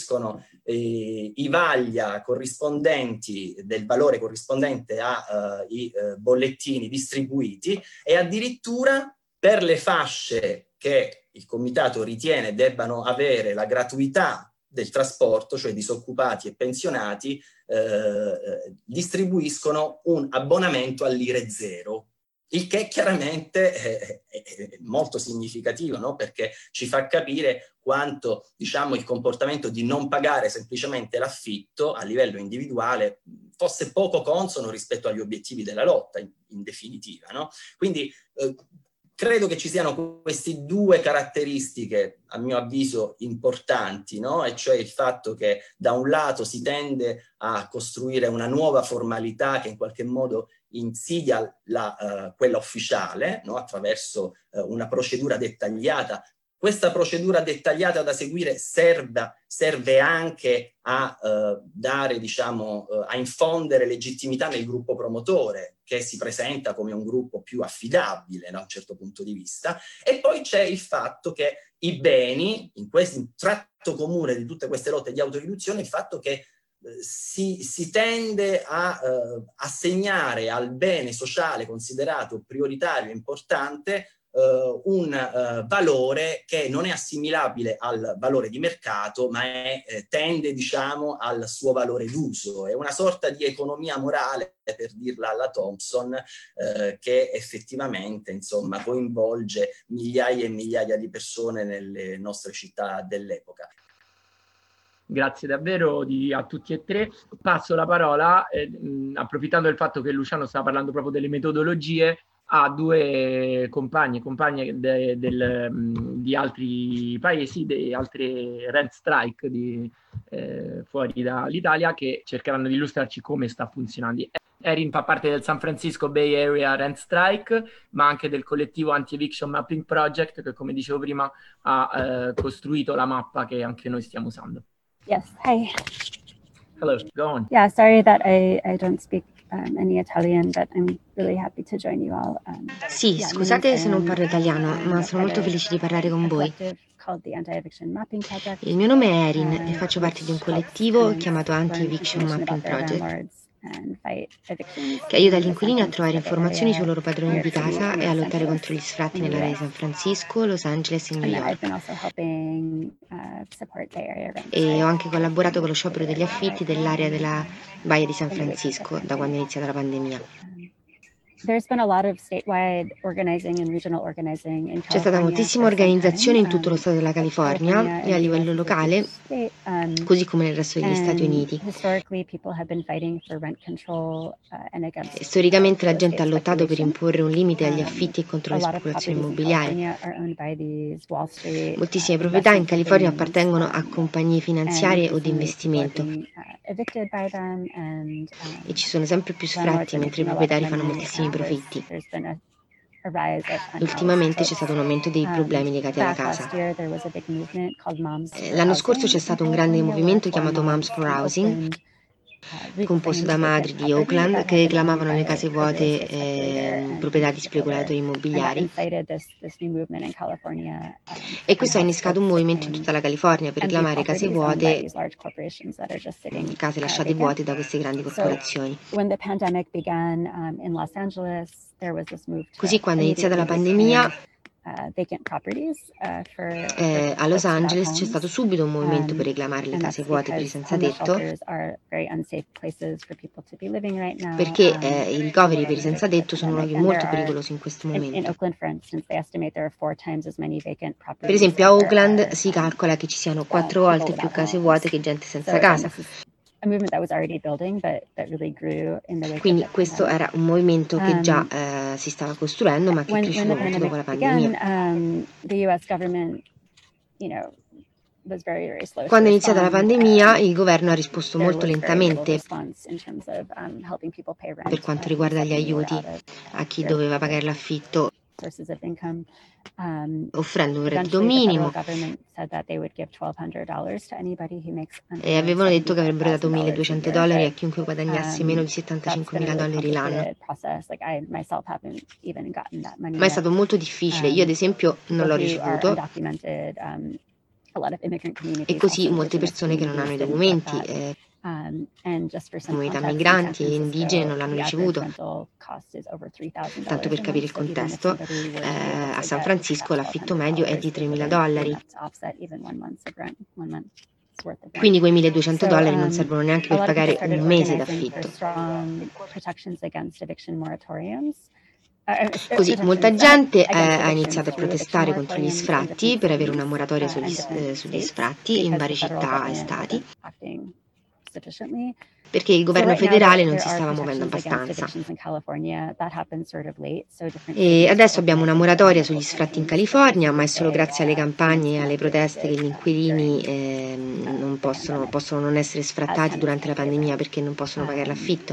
i vaglia corrispondenti del valore corrispondente ai bollettini distribuiti, e addirittura per le fasce che il comitato ritiene debbano avere la gratuità del trasporto, cioè disoccupati e pensionati, distribuiscono un abbonamento all'Ire zero. Il che chiaramente è molto significativo, no? Perché ci fa capire quanto, diciamo, il comportamento di non pagare semplicemente l'affitto a livello individuale fosse poco consono rispetto agli obiettivi della lotta, in definitiva, no? Quindi credo che ci siano queste due caratteristiche, a mio avviso, importanti, no? E cioè il fatto che da un lato si tende a costruire una nuova formalità che in qualche modo insidia quella ufficiale, no? Attraverso una procedura dettagliata. Questa procedura dettagliata da seguire serve anche a dare, diciamo, a infondere legittimità nel gruppo promotore, che si presenta come un gruppo più affidabile da un certo punto di vista. E poi c'è il fatto che i beni, in questo tratto comune di tutte queste lotte di autoriduzione, il fatto che si tende a assegnare al bene sociale considerato prioritario e importante un valore che non è assimilabile al valore di mercato, ma tende, diciamo, al suo valore d'uso. È una sorta di economia morale, per dirla alla Thompson, che effettivamente, insomma, coinvolge migliaia e migliaia di persone nelle nostre città dell'epoca. Grazie davvero a tutti e tre. Passo la parola, approfittando del fatto che Luciano sta parlando proprio delle metodologie, a due compagne di altri paesi, di altre rent strike fuori dall'Italia, che cercheranno di illustrarci come sta funzionando. Erin fa parte del San Francisco Bay Area Rent Strike, ma anche del collettivo Anti-Eviction Mapping Project, che, come dicevo prima, ha costruito la mappa che anche noi stiamo usando. Yes, hi. Hello, go on. Yeah, sorry that I don't speak any Italian, but I'm really happy to join you all. Sì, scusate se non parlo italiano, ma sono molto felice di parlare con voi. Il mio nome è Erin e faccio parte di un collettivo chiamato Anti-Eviction Mapping Project, che aiuta gli inquilini a trovare informazioni sui loro padroni di casa e a lottare contro gli sfratti nell'area di San Francisco, Los Angeles e New York. E ho anche collaborato con lo sciopero degli affitti dell'area della Baia di San Francisco da quando è iniziata la pandemia. C'è stata moltissima organizzazione in tutto lo stato della California e a livello locale, così come nel resto degli Stati Uniti. Storicamente la gente ha lottato per imporre un limite agli affitti e contro le speculazioni immobiliari. Moltissime proprietà in California appartengono a compagnie finanziarie o di investimento e ci sono sempre più sfratti mentre i proprietari fanno moltissimi profitti. Ultimamente c'è stato un aumento dei problemi legati alla casa. L'anno scorso c'è stato un grande movimento chiamato Moms for Housing, composto da madri di Oakland che reclamavano le case vuote, proprietà di speculatori immobiliari. E questo ha innescato un movimento in tutta la California per reclamare case vuote, case lasciate vuote da queste grandi corporazioni. Così quando è iniziata la pandemia, a Los Angeles c'è stato subito un movimento per reclamare le case vuote per i senza tetto, perché i ricoveri per i senza tetto sono luoghi molto pericolosi in questo momento. Per esempio a Oakland si calcola che ci siano 4 volte più case vuote che gente senza casa. Quindi questo era un movimento che già si stava costruendo, ma che è cresciuto molto dopo la pandemia. Quando è iniziata la pandemia, il governo ha risposto molto lentamente per quanto riguarda gli aiuti a chi doveva pagare l'affitto, offrendo un reddito minimo, e avevano detto che avrebbero dato $1.200 a chiunque guadagnasse meno di $75.000 l'anno. Ma è stato molto difficile, io ad esempio non l'ho ricevuto, e così molte persone che non hanno i documenti, comunità migranti e indigene non l'hanno ricevuto. Tanto per capire il contesto, a San Francisco l'affitto medio è di $3.000. Quindi quei $1.200 non servono neanche per pagare un mese d'affitto. Così molta gente ha iniziato a protestare contro gli sfratti per avere una moratoria sugli sfratti in varie città e stati, perché il governo federale non si stava muovendo abbastanza. E adesso abbiamo una moratoria sugli sfratti in California, ma è solo grazie alle campagne e alle proteste che gli inquilini non possono non essere sfrattati durante la pandemia perché non possono pagare l'affitto.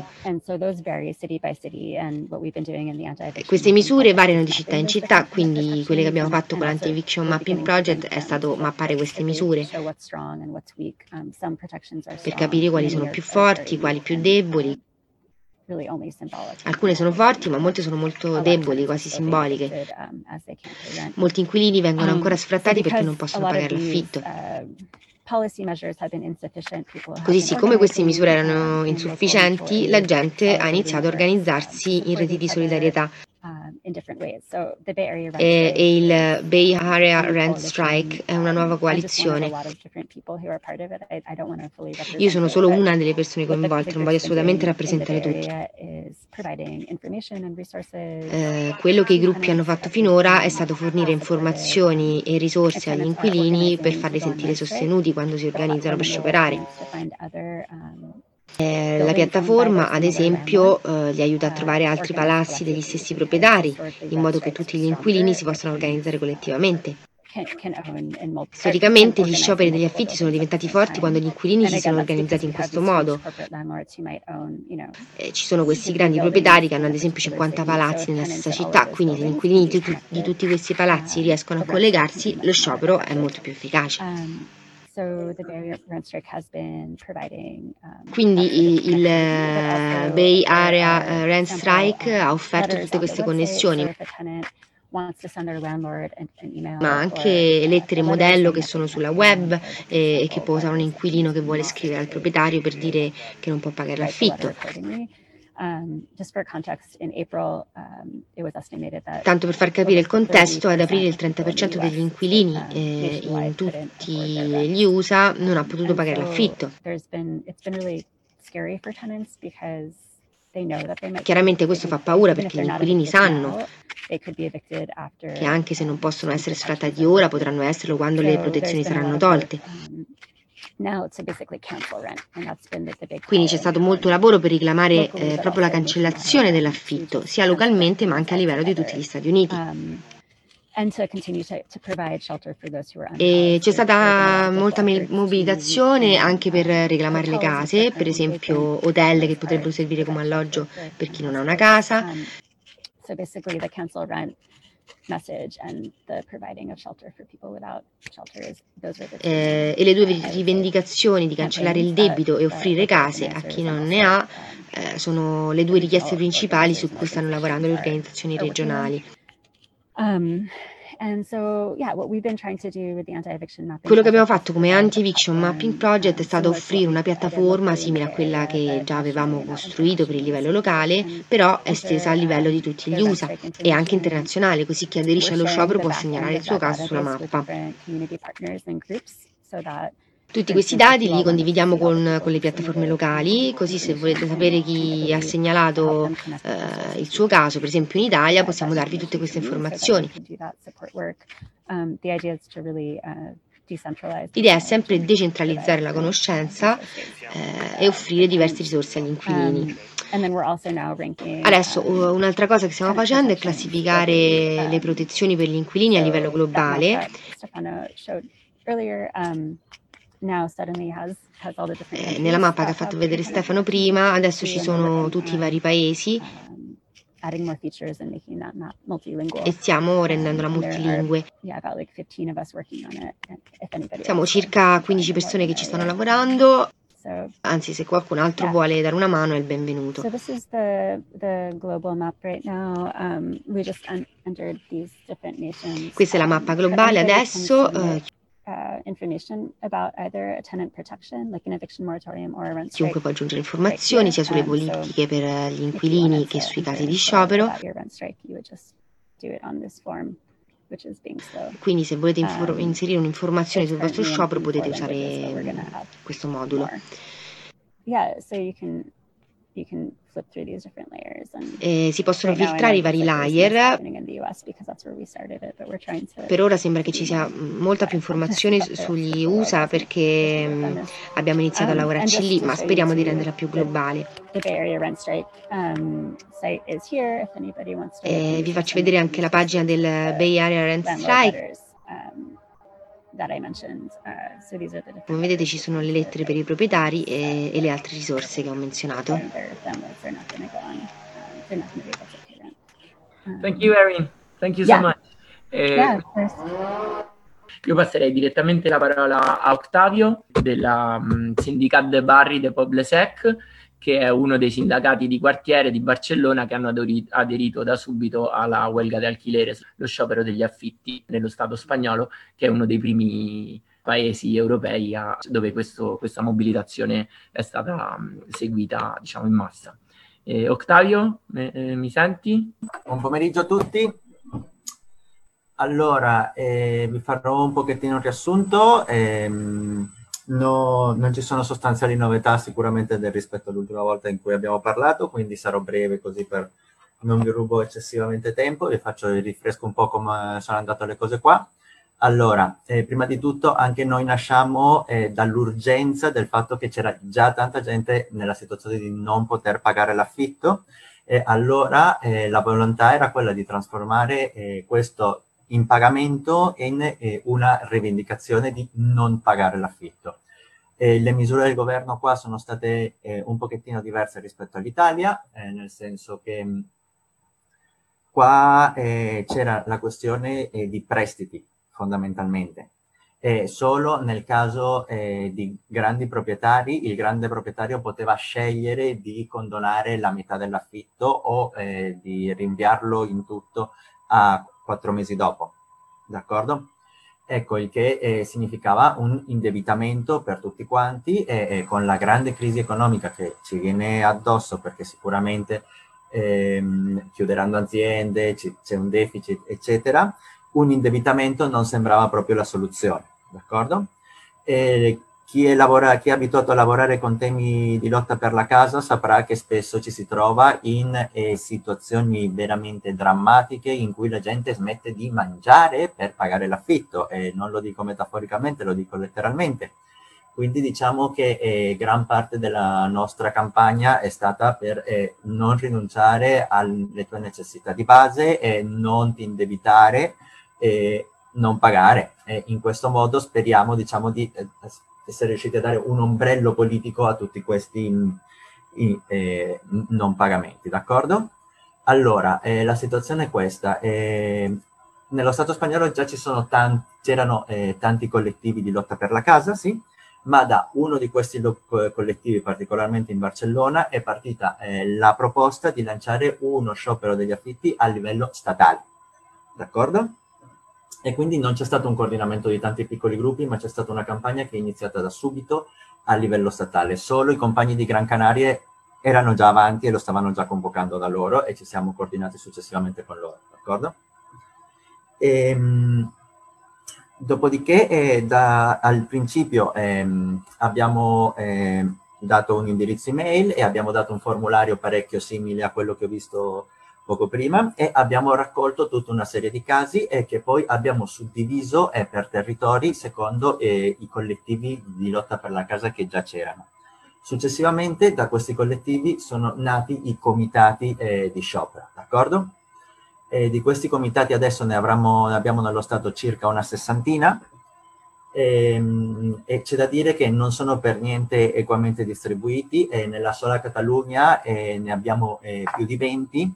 Queste misure variano di città in città, quindi quelle che abbiamo fatto con l'Anti-Eviction Mapping Project è stato mappare queste misure per capire quali sono più forti, quali più deboli. Alcune sono forti, ma molte sono molto deboli, quasi simboliche. Molti inquilini vengono ancora sfrattati perché non possono pagare l'affitto. Così, siccome queste misure erano insufficienti, la gente ha iniziato a organizzarsi in reti di solidarietà. E il Bay Area Rent Strike è una nuova coalizione. Io sono solo una delle persone coinvolte, non voglio assolutamente rappresentare tutti. Quello che i gruppi hanno fatto finora è stato fornire informazioni e risorse agli inquilini per farli sentire sostenuti quando si organizzano per scioperare. La piattaforma, ad esempio, li aiuta a trovare altri palazzi degli stessi proprietari, in modo che tutti gli inquilini si possano organizzare collettivamente. Storicamente gli scioperi degli affitti sono diventati forti quando gli inquilini si sono organizzati in questo modo. Ci sono questi grandi proprietari che hanno ad esempio 50 palazzi nella stessa città, quindi se gli inquilini di tutti questi palazzi riescono a collegarsi, lo sciopero è molto più efficace. Quindi il Bay Area Rent Strike ha offerto tutte queste connessioni, ma anche lettere modello che sono sulla web e che può usare un inquilino che vuole scrivere al proprietario per dire che non può pagare l'affitto. Tanto per far capire il contesto, ad aprile il 30% degli inquilini in tutti gli USA non ha potuto pagare l'affitto. Chiaramente questo fa paura perché gli inquilini sanno che anche se non possono essere sfrattati ora, potranno esserlo quando le protezioni saranno tolte. Quindi c'è stato molto lavoro per reclamare proprio la cancellazione dell'affitto, sia localmente ma anche a livello di tutti gli Stati Uniti. E c'è stata molta mobilitazione anche per reclamare le case, per esempio hotel che potrebbero servire come alloggio per chi non ha una casa. E le due rivendicazioni di cancellare il debito e offrire case a chi non ne ha sono le due richieste principali su cui stanno lavorando le organizzazioni regionali. Quello che abbiamo fatto come Anti-Eviction Mapping Project è stato offrire una piattaforma simile a quella che già avevamo costruito per il livello locale, però estesa a livello di tutti gli USA e anche internazionale, così chi aderisce allo sciopero può segnalare il suo caso sulla mappa. Tutti questi dati li condividiamo con le piattaforme locali, così se volete sapere chi ha segnalato il suo caso, per esempio in Italia, possiamo darvi tutte queste informazioni. L'idea è sempre decentralizzare la conoscenza e offrire diverse risorse agli inquilini. Adesso un'altra cosa che stiamo facendo è classificare le protezioni per gli inquilini a livello globale. Nella mappa che ha fatto vedere Stefano prima, adesso ci sono tutti i vari paesi e stiamo rendendola multilingue. Siamo circa 15 persone che ci stanno lavorando, anzi se qualcun altro vuole dare una mano è il benvenuto. Questa è la mappa globale adesso. Chiunque può aggiungere informazioni sia sulle politiche per gli inquilini che sui casi di sciopero. Quindi se volete inserire un'informazione sul vostro sciopero potete usare questo modulo. Si possono filtrare i vari layer. Per ora sembra che ci sia molta più informazione sugli USA perché abbiamo iniziato a lavorarci lì, ma speriamo di renderla più globale. Vi faccio vedere anche la pagina del Bay Area Rent Strike. Come vedete ci sono le lettere per i proprietari e le altre risorse che ho menzionato. Thank you, Erin. Thank you so much. Io passerei direttamente la parola a Octavio della Sindicat de Barri de Poble Sec, che è uno dei sindacati di quartiere di Barcellona che hanno aderito da subito alla huelga di alquiler, lo sciopero degli affitti nello Stato spagnolo, che è uno dei primi paesi europei dove questa mobilitazione è stata seguita, diciamo, in massa. Octavio, mi senti? Buon pomeriggio a tutti. Allora, vi farò un pochettino un riassunto. Non ci sono sostanziali novità sicuramente rispetto all'ultima volta in cui abbiamo parlato, quindi sarò breve così per non vi rubo eccessivamente tempo, vi rifresco un po' come sono andate le cose qua. Allora, prima di tutto anche noi nasciamo dall'urgenza del fatto che c'era già tanta gente nella situazione di non poter pagare l'affitto e allora la volontà era quella di trasformare questo impagamento in una rivendicazione di non pagare l'affitto. Le misure del governo qua sono state un pochettino diverse rispetto all'Italia, nel senso che qua c'era la questione di prestiti fondamentalmente. Solo nel caso di grandi proprietari, il grande proprietario poteva scegliere di condonare la metà dell'affitto o di rinviarlo in tutto a 4 mesi dopo, d'accordo? Ecco, il che significava un indebitamento per tutti quanti e con la grande crisi economica che ci viene addosso perché sicuramente chiuderanno aziende, c'è un deficit, eccetera, un indebitamento non sembrava proprio la soluzione, d'accordo? chi è abituato a lavorare con temi di lotta per la casa saprà che spesso ci si trova in situazioni veramente drammatiche in cui la gente smette di mangiare per pagare l'affitto, e non lo dico metaforicamente, lo dico letteralmente. Quindi diciamo che gran parte della nostra campagna è stata per non rinunciare alle tue necessità di base, non ti indebitare, non pagare. In questo modo speriamo, diciamo, di essere riusciti a dare un ombrello politico a tutti questi non pagamenti, d'accordo? Allora, la situazione è questa. Nello Stato spagnolo già c'erano tanti collettivi di lotta per la casa, sì, ma da uno di questi collettivi, particolarmente in Barcellona, è partita la proposta di lanciare uno sciopero degli affitti a livello statale, d'accordo? E quindi non c'è stato un coordinamento di tanti piccoli gruppi, ma c'è stata una campagna che è iniziata da subito a livello statale. Solo i compagni di Gran Canaria erano già avanti e lo stavano già convocando da loro, e ci siamo coordinati successivamente con loro, d'accordo? Dopodiché al principio abbiamo dato un indirizzo email e abbiamo dato un formulario parecchio simile a quello che ho visto poco prima, e abbiamo raccolto tutta una serie di casi che poi abbiamo suddiviso per territori secondo i collettivi di lotta per la casa che già c'erano. Successivamente da questi collettivi sono nati i comitati di sciopero, d'accordo? Di questi comitati adesso ne abbiamo nello Stato circa una 60, e c'è da dire che non sono per niente equamente distribuiti, nella sola Catalogna ne abbiamo più di 20,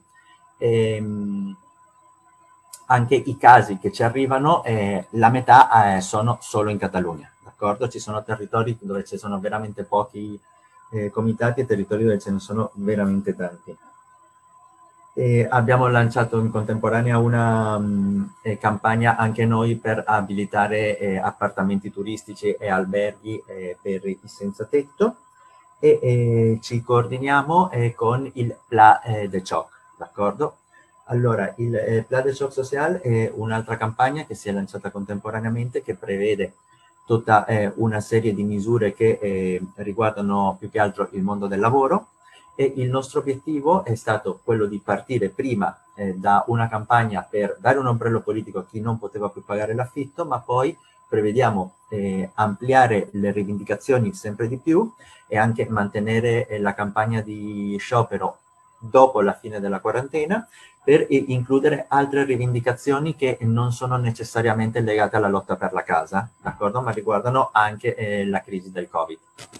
anche i casi che ci arrivano, la metà sono solo in Catalogna, d'accordo? Ci sono territori dove ci sono veramente pochi comitati e territori dove ce ne sono veramente tanti. Abbiamo lanciato in contemporanea una campagna anche noi per abilitare appartamenti turistici e alberghi per i senza tetto, e ci coordiniamo con il Pla de Choc, d'accordo? Allora, il Pla de Choc Social è un'altra campagna che si è lanciata contemporaneamente, che prevede tutta una serie di misure che riguardano più che altro il mondo del lavoro, e il nostro obiettivo è stato quello di partire prima da una campagna per dare un ombrello politico a chi non poteva più pagare l'affitto, ma poi prevediamo ampliare le rivendicazioni sempre di più e anche mantenere la campagna di sciopero dopo la fine della quarantena, per includere altre rivendicazioni che non sono necessariamente legate alla lotta per la casa, d'accordo? Ma riguardano anche la crisi del Covid.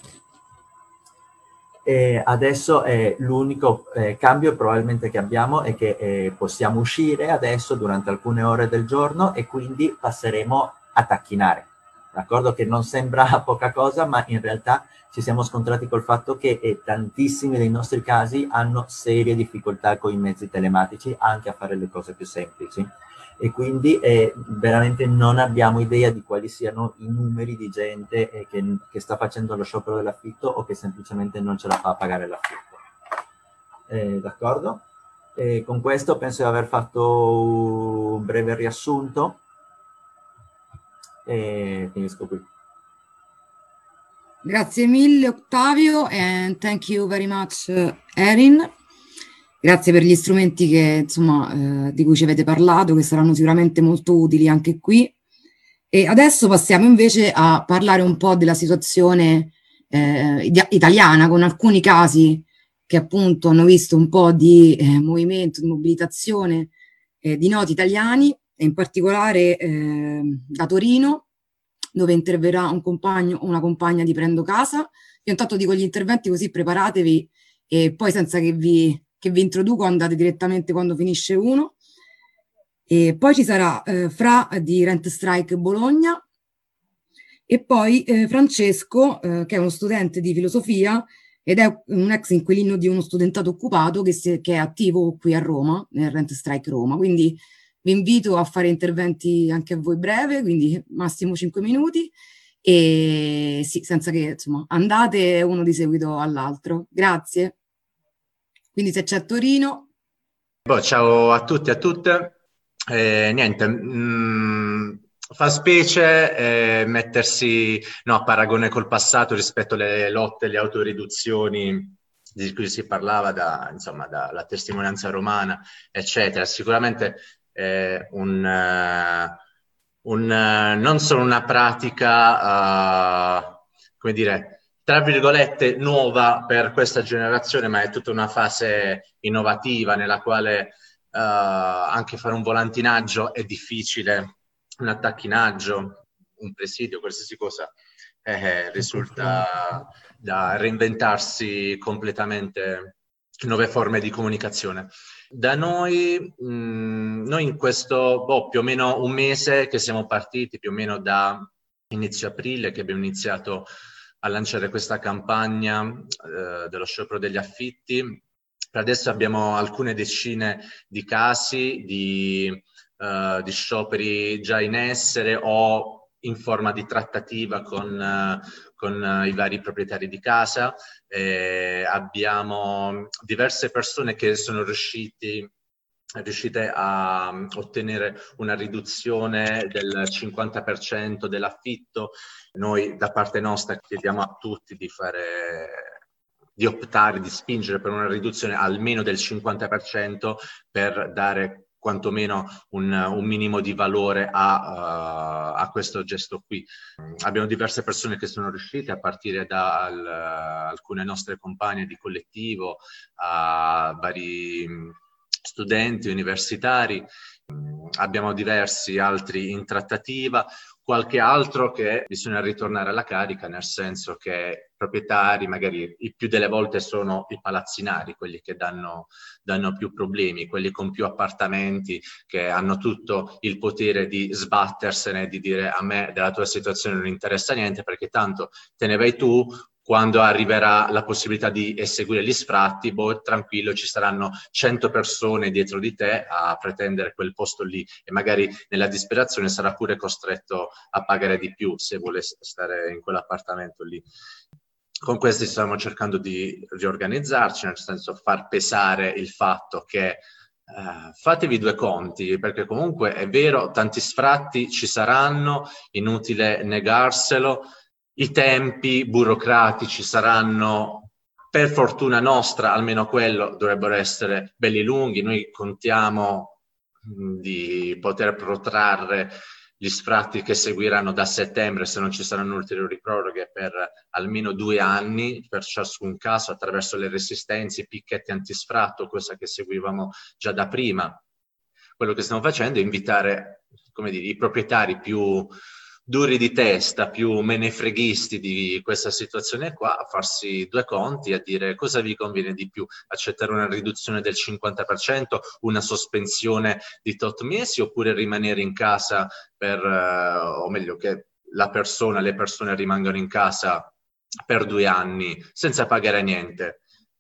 Adesso l'unico cambio probabilmente che abbiamo è che possiamo uscire adesso durante alcune ore del giorno, e quindi passeremo a tacchinare, d'accordo? Che non sembra poca cosa, ma in realtà ci siamo scontrati col fatto che tantissimi dei nostri casi hanno serie difficoltà con i mezzi telematici anche a fare le cose più semplici, e quindi veramente non abbiamo idea di quali siano i numeri di gente che sta facendo lo sciopero dell'affitto o che semplicemente non ce la fa a pagare l'affitto. D'accordo? Con questo penso di aver fatto un breve riassunto e finisco qui. Grazie mille Ottavio, and thank you very much Erin. Grazie per gli strumenti che, insomma, di cui ci avete parlato, che saranno sicuramente molto utili anche qui. E adesso passiamo invece a parlare un po' della situazione italiana, con alcuni casi che appunto hanno visto un po' di movimento, di mobilitazione di noti italiani, e in particolare da Torino, dove interverrà un compagno o una compagna di Prendo Casa. Io intanto dico gli interventi, così preparatevi, e poi senza che vi introduco andate direttamente quando finisce uno. E poi ci sarà Fra di Rent Strike Bologna, e poi Francesco, che è uno studente di filosofia ed è un ex inquilino di uno studentato occupato che è attivo qui a Roma, nel Rent Strike Roma. Quindi vi invito a fare interventi anche a voi breve, quindi massimo 5 minuti, e sì, senza che, insomma, andate uno di seguito all'altro. Grazie. Quindi se c'è Torino. Ciao a tutti e a tutte. Niente, fa specie mettersi a paragone col passato rispetto alle lotte, alle autoriduzioni di cui si parlava dalla testimonianza romana, eccetera. Sicuramente non solo una pratica, come dire, tra virgolette, nuova per questa generazione, ma è tutta una fase innovativa nella quale anche fare un volantinaggio è difficile, un attacchinaggio, un presidio, qualsiasi cosa risulta da reinventarsi completamente nuove forme di comunicazione. Da noi in questo più o meno un mese che siamo partiti, più o meno da inizio aprile, che abbiamo iniziato a lanciare questa campagna dello sciopero degli affitti. Per adesso abbiamo alcune decine di casi di scioperi già in essere o in forma di trattativa con i vari proprietari di casa. Abbiamo diverse persone che sono riuscite a ottenere una riduzione del 50% dell'affitto. Noi da parte nostra chiediamo a tutti di optare, di spingere per una riduzione almeno del 50% per dare quantomeno un minimo di valore a questo gesto qui. Abbiamo diverse persone che sono riuscite, a partire da alcune nostre compagne di collettivo, a vari studenti universitari. Abbiamo diversi altri in trattativa, qualche altro che bisogna ritornare alla carica, nel senso che proprietari, magari il più delle volte sono i palazzinari, quelli che danno più problemi, quelli con più appartamenti, che hanno tutto il potere di sbattersene, di dire a me della tua situazione non interessa niente perché tanto te ne vai tu. Quando arriverà la possibilità di eseguire gli sfratti, tranquillo, ci saranno 100 persone dietro di te a pretendere quel posto lì e magari nella disperazione sarà pure costretto a pagare di più se vuole stare in quell'appartamento lì. Con questi stiamo cercando di riorganizzarci, nel senso far pesare il fatto che fatevi due conti, perché comunque è vero, tanti sfratti ci saranno, inutile negarselo. I tempi burocratici saranno, per fortuna nostra, almeno quello, dovrebbero essere belli lunghi. Noi contiamo di poter protrarre gli sfratti che seguiranno da settembre, se non ci saranno ulteriori proroghe, per almeno 2 anni per ciascun caso, attraverso le resistenze, i picchetti antisfratto, cosa che seguivamo già da prima. Quello che stiamo facendo è invitare, come dire, i proprietari più duri di testa, più menefreghisti di questa situazione qua, a farsi due conti, a dire cosa vi conviene di più, accettare una riduzione del 50%, una sospensione di tot mesi, oppure rimanere in casa o meglio che le persone rimangano in casa per 2 anni senza pagare niente.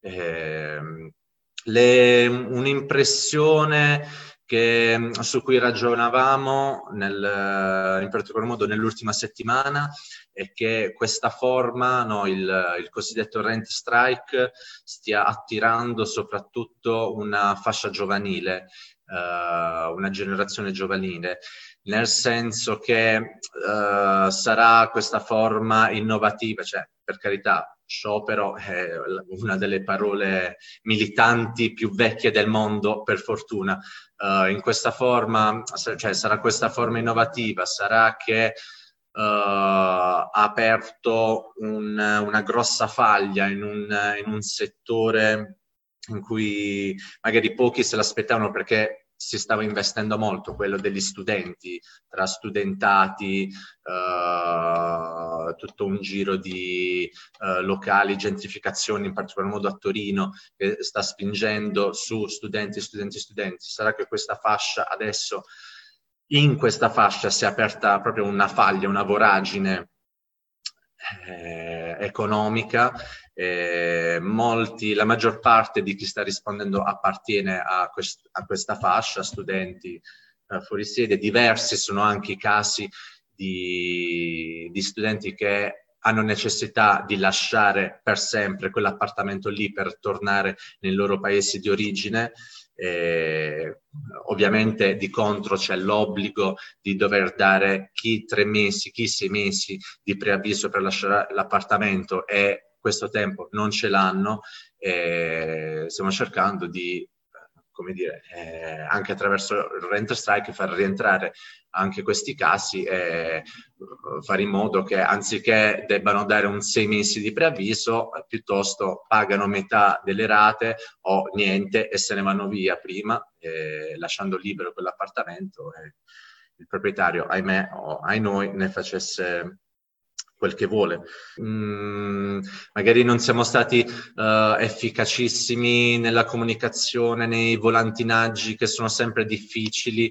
Un'impressione su cui ragionavamo in particolar modo nell'ultima settimana è che questa forma, il cosiddetto rent strike, stia attirando soprattutto una fascia giovanile, una generazione giovanile, nel senso che sarà questa forma innovativa, cioè per carità, sciopero è una delle parole militanti più vecchie del mondo, per fortuna. In questa forma, cioè sarà questa forma innovativa, sarà che ha aperto una grossa faglia in un settore in cui magari pochi se l'aspettavano, perché si stava investendo molto, quello degli studenti, tra studentati, tutto un giro di locali, gentrificazioni, in particolar modo a Torino, che sta spingendo su studenti. Sarà che questa fascia adesso, in questa fascia si è aperta proprio una faglia, una voragine economica. La maggior parte di chi sta rispondendo appartiene a questa fascia, studenti fuori sede. Diversi sono anche i casi di studenti che hanno necessità di lasciare per sempre quell'appartamento lì per tornare nei loro paesi di origine. Ovviamente di contro c'è l'obbligo di dover dare chi 3 mesi, chi 6 mesi di preavviso per lasciare l'appartamento, e questo tempo non ce l'hanno. Stiamo cercando di, come dire, anche attraverso il rent strike far rientrare anche questi casi e fare in modo che anziché debbano dare un 6 mesi di preavviso, piuttosto pagano metà delle rate o niente e se ne vanno via prima, lasciando libero quell'appartamento, e il proprietario, ahimè o ai noi, ne facesse quel che vuole. Magari non siamo stati efficacissimi nella comunicazione, nei volantinaggi che sono sempre difficili,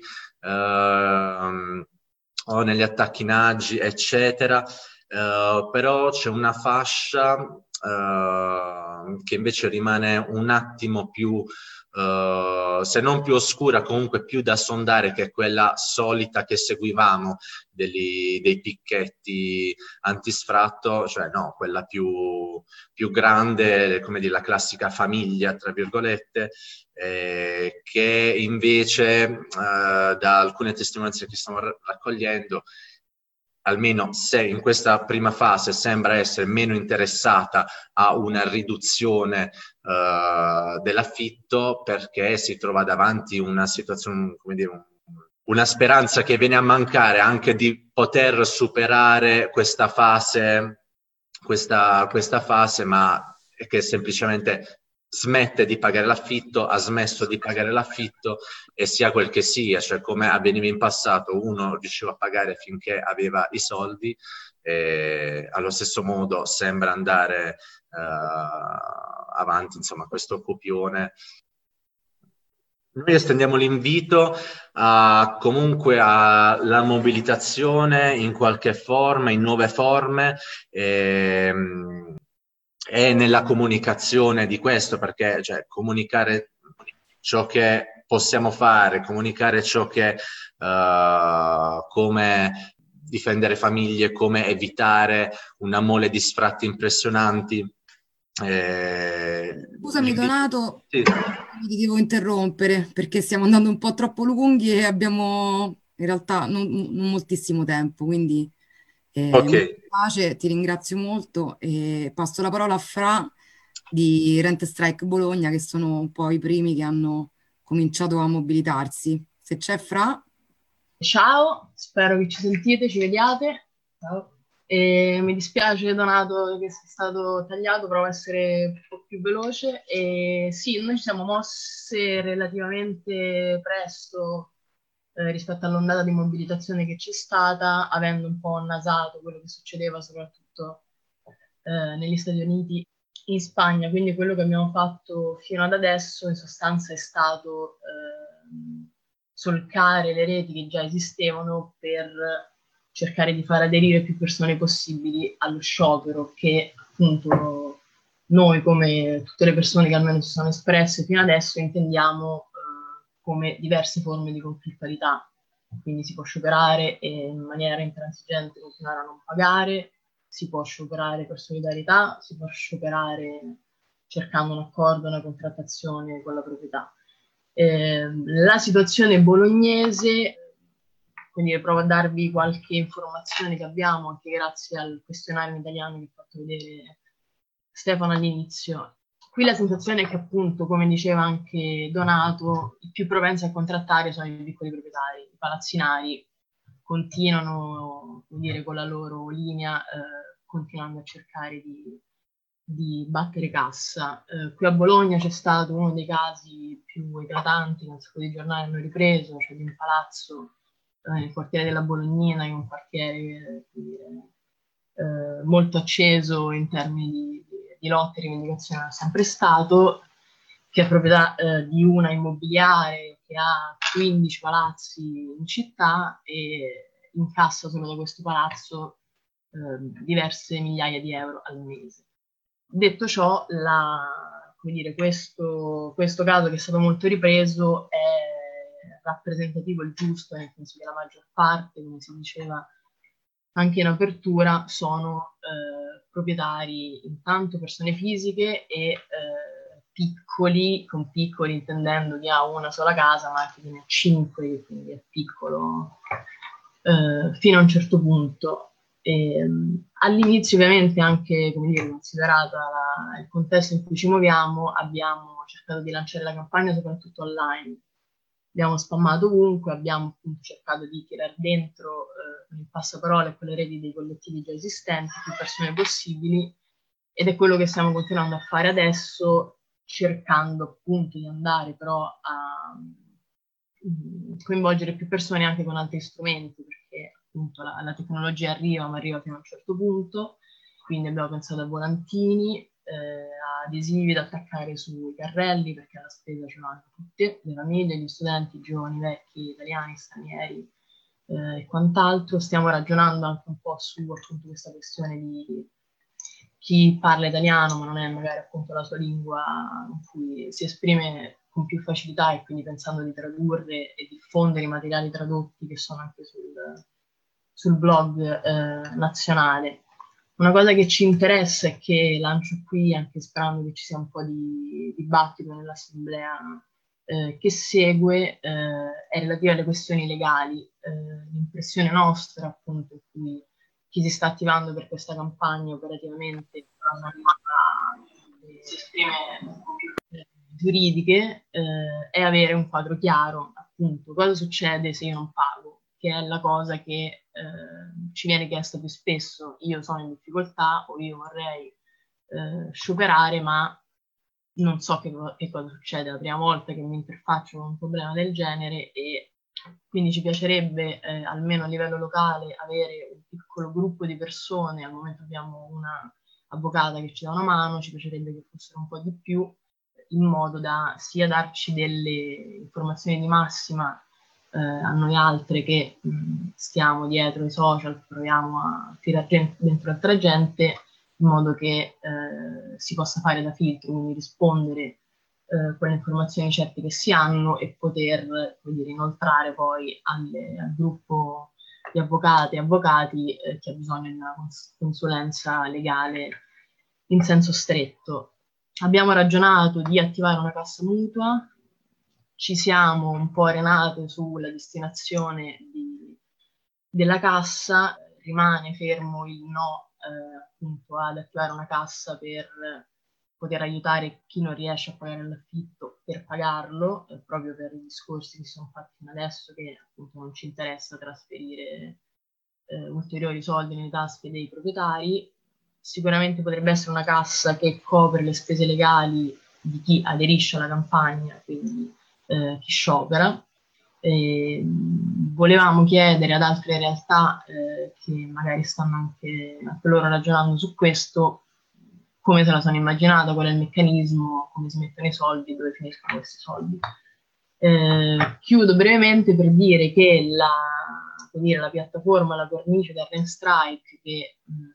o negli attacchinaggi, eccetera, però c'è una fascia che invece rimane un attimo più, se non più oscura, comunque più da sondare, che è quella solita che seguivamo dei picchetti antisfratto, cioè no, quella più grande, come dire, la classica famiglia, tra virgolette, che invece da alcune testimonianze che stiamo raccogliendo, almeno se in questa prima fase sembra essere meno interessata a una riduzione dell'affitto, perché si trova davanti una situazione, come dire, una speranza che viene a mancare anche di poter superare questa fase, ma che semplicemente smette di pagare l'affitto, ha smesso di pagare l'affitto, e sia quel che sia, cioè come avveniva in passato, uno riusciva a pagare finché aveva i soldi, allo stesso modo sembra andare avanti, insomma, questo copione. Noi estendiamo l'invito comunque alla mobilitazione in qualche forma, in nuove forme, e nella comunicazione di questo, perché cioè, comunicare ciò che possiamo fare, comunicare ciò che come difendere famiglie, come evitare una mole di sfratti impressionanti. Scusami Donato, sì. ti devo interrompere perché stiamo andando un po' troppo lunghi e abbiamo in realtà non moltissimo tempo, quindi mi dispiace, ti ringrazio molto e passo la parola a Fra di Rent Strike Bologna, che sono un po' i primi che hanno cominciato a mobilitarsi. Se c'è Fra. Ciao, spero che ci sentite, ci vediate. Ciao. Mi dispiace Donato che sia stato tagliato, provo a essere un po' più veloce. Sì, noi ci siamo mosse relativamente presto rispetto all'ondata di mobilitazione che c'è stata, avendo un po' nasato quello che succedeva soprattutto negli Stati Uniti, in Spagna. Quindi quello che abbiamo fatto fino ad adesso in sostanza è stato solcare le reti che già esistevano per cercare di far aderire più persone possibili allo sciopero, che appunto noi, come tutte le persone che almeno si sono espresse fino adesso, intendiamo come diverse forme di conflittualità. Quindi si può scioperare e in maniera intransigente continuare a non pagare, si può scioperare per solidarietà, si può scioperare cercando un accordo, una contrattazione con la proprietà. La situazione bolognese, quindi provo a darvi qualche informazione che abbiamo anche grazie al questionario in italiano che ha fatto vedere Stefano all'inizio. Qui la sensazione è che appunto, come diceva anche Donato, i più propensi a contrattare sono i piccoli proprietari. I palazzinari continuano, come dire, con la loro linea, continuando a cercare di battere cassa. Qui a Bologna c'è stato uno dei casi più eclatanti che un sacco di giornali hanno ripreso, cioè di un palazzo nel quartiere della Bolognina, in un quartiere molto acceso in termini di lotte e rivendicazioni, è sempre stato, che è proprietà di una immobiliare che ha 15 palazzi in città e incassa solo da questo palazzo diverse migliaia di euro al mese. Detto ciò, come dire, questo caso che è stato molto ripreso è rappresentativo il giusto, nel senso che la maggior parte, come si diceva anche in apertura, sono proprietari intanto persone fisiche e piccoli, con piccoli intendendo chi ha una sola casa, ma anche chi ne ha 5, quindi è piccolo fino a un certo punto. All'inizio ovviamente anche, come dire, considerata il contesto in cui ci muoviamo, abbiamo cercato di lanciare la campagna soprattutto online. Abbiamo spammato ovunque, abbiamo appunto cercato di tirare dentro con il passaparola e con le reti dei collettivi già esistenti più persone possibili, ed è quello che stiamo continuando a fare adesso, cercando appunto di andare però a coinvolgere più persone anche con altri strumenti, perché appunto la tecnologia arriva, ma arriva fino a un certo punto, quindi abbiamo pensato a volantini, adesivi da attaccare sui carrelli, perché alla spesa ce l'hanno tutte, le famiglie, gli studenti, i giovani, vecchi, italiani, stranieri e quant'altro. Stiamo ragionando anche un po' su appunto questa questione di chi parla italiano ma non è magari appunto la sua lingua in cui si esprime con più facilità, e quindi pensando di tradurre e diffondere i materiali tradotti che sono anche sul blog nazionale. Una cosa che ci interessa e che lancio qui, anche sperando che ci sia un po' di dibattito nell'assemblea che segue, è relativa alle questioni legali. L'impressione nostra, appunto, in cui chi si sta attivando per questa campagna operativamente si esprime con più giuridiche, è avere un quadro chiaro, appunto, cosa succede se io non pago, che è la cosa che ci viene chiesta più spesso. Io sono in difficoltà o io vorrei scioperare, ma non so che cosa succede. È la prima volta che mi interfaccio con un problema del genere, e quindi ci piacerebbe, almeno a livello locale, avere un piccolo gruppo di persone. Al momento abbiamo una avvocata che ci dà una mano, ci piacerebbe che fossero un po' di più, in modo da sia darci delle informazioni di massima a noi altre che stiamo dietro i social, proviamo a tirare dentro altra gente, in modo che si possa fare da filtro, quindi rispondere con le informazioni certe che si hanno, e poter, come dire, inoltrare poi al gruppo di avvocate e avvocati che ha bisogno di una consulenza legale in senso stretto. Abbiamo ragionato di attivare una cassa mutua, ci siamo un po' arenate sulla destinazione della cassa, rimane fermo il no appunto ad attivare una cassa per poter aiutare chi non riesce a pagare l'affitto per pagarlo, proprio per i discorsi che sono fatti fino adesso, che appunto non ci interessa trasferire ulteriori soldi nelle tasche dei proprietari. Sicuramente potrebbe essere una cassa che copre le spese legali di chi aderisce alla campagna, quindi chi sciopera. Volevamo chiedere ad altre realtà che magari stanno anche loro ragionando su questo, come se la sono immaginata, qual è il meccanismo, come si mettono i soldi, dove finiscono questi soldi. Chiudo brevemente per dire che la piattaforma, la cornice del Rent Strike, che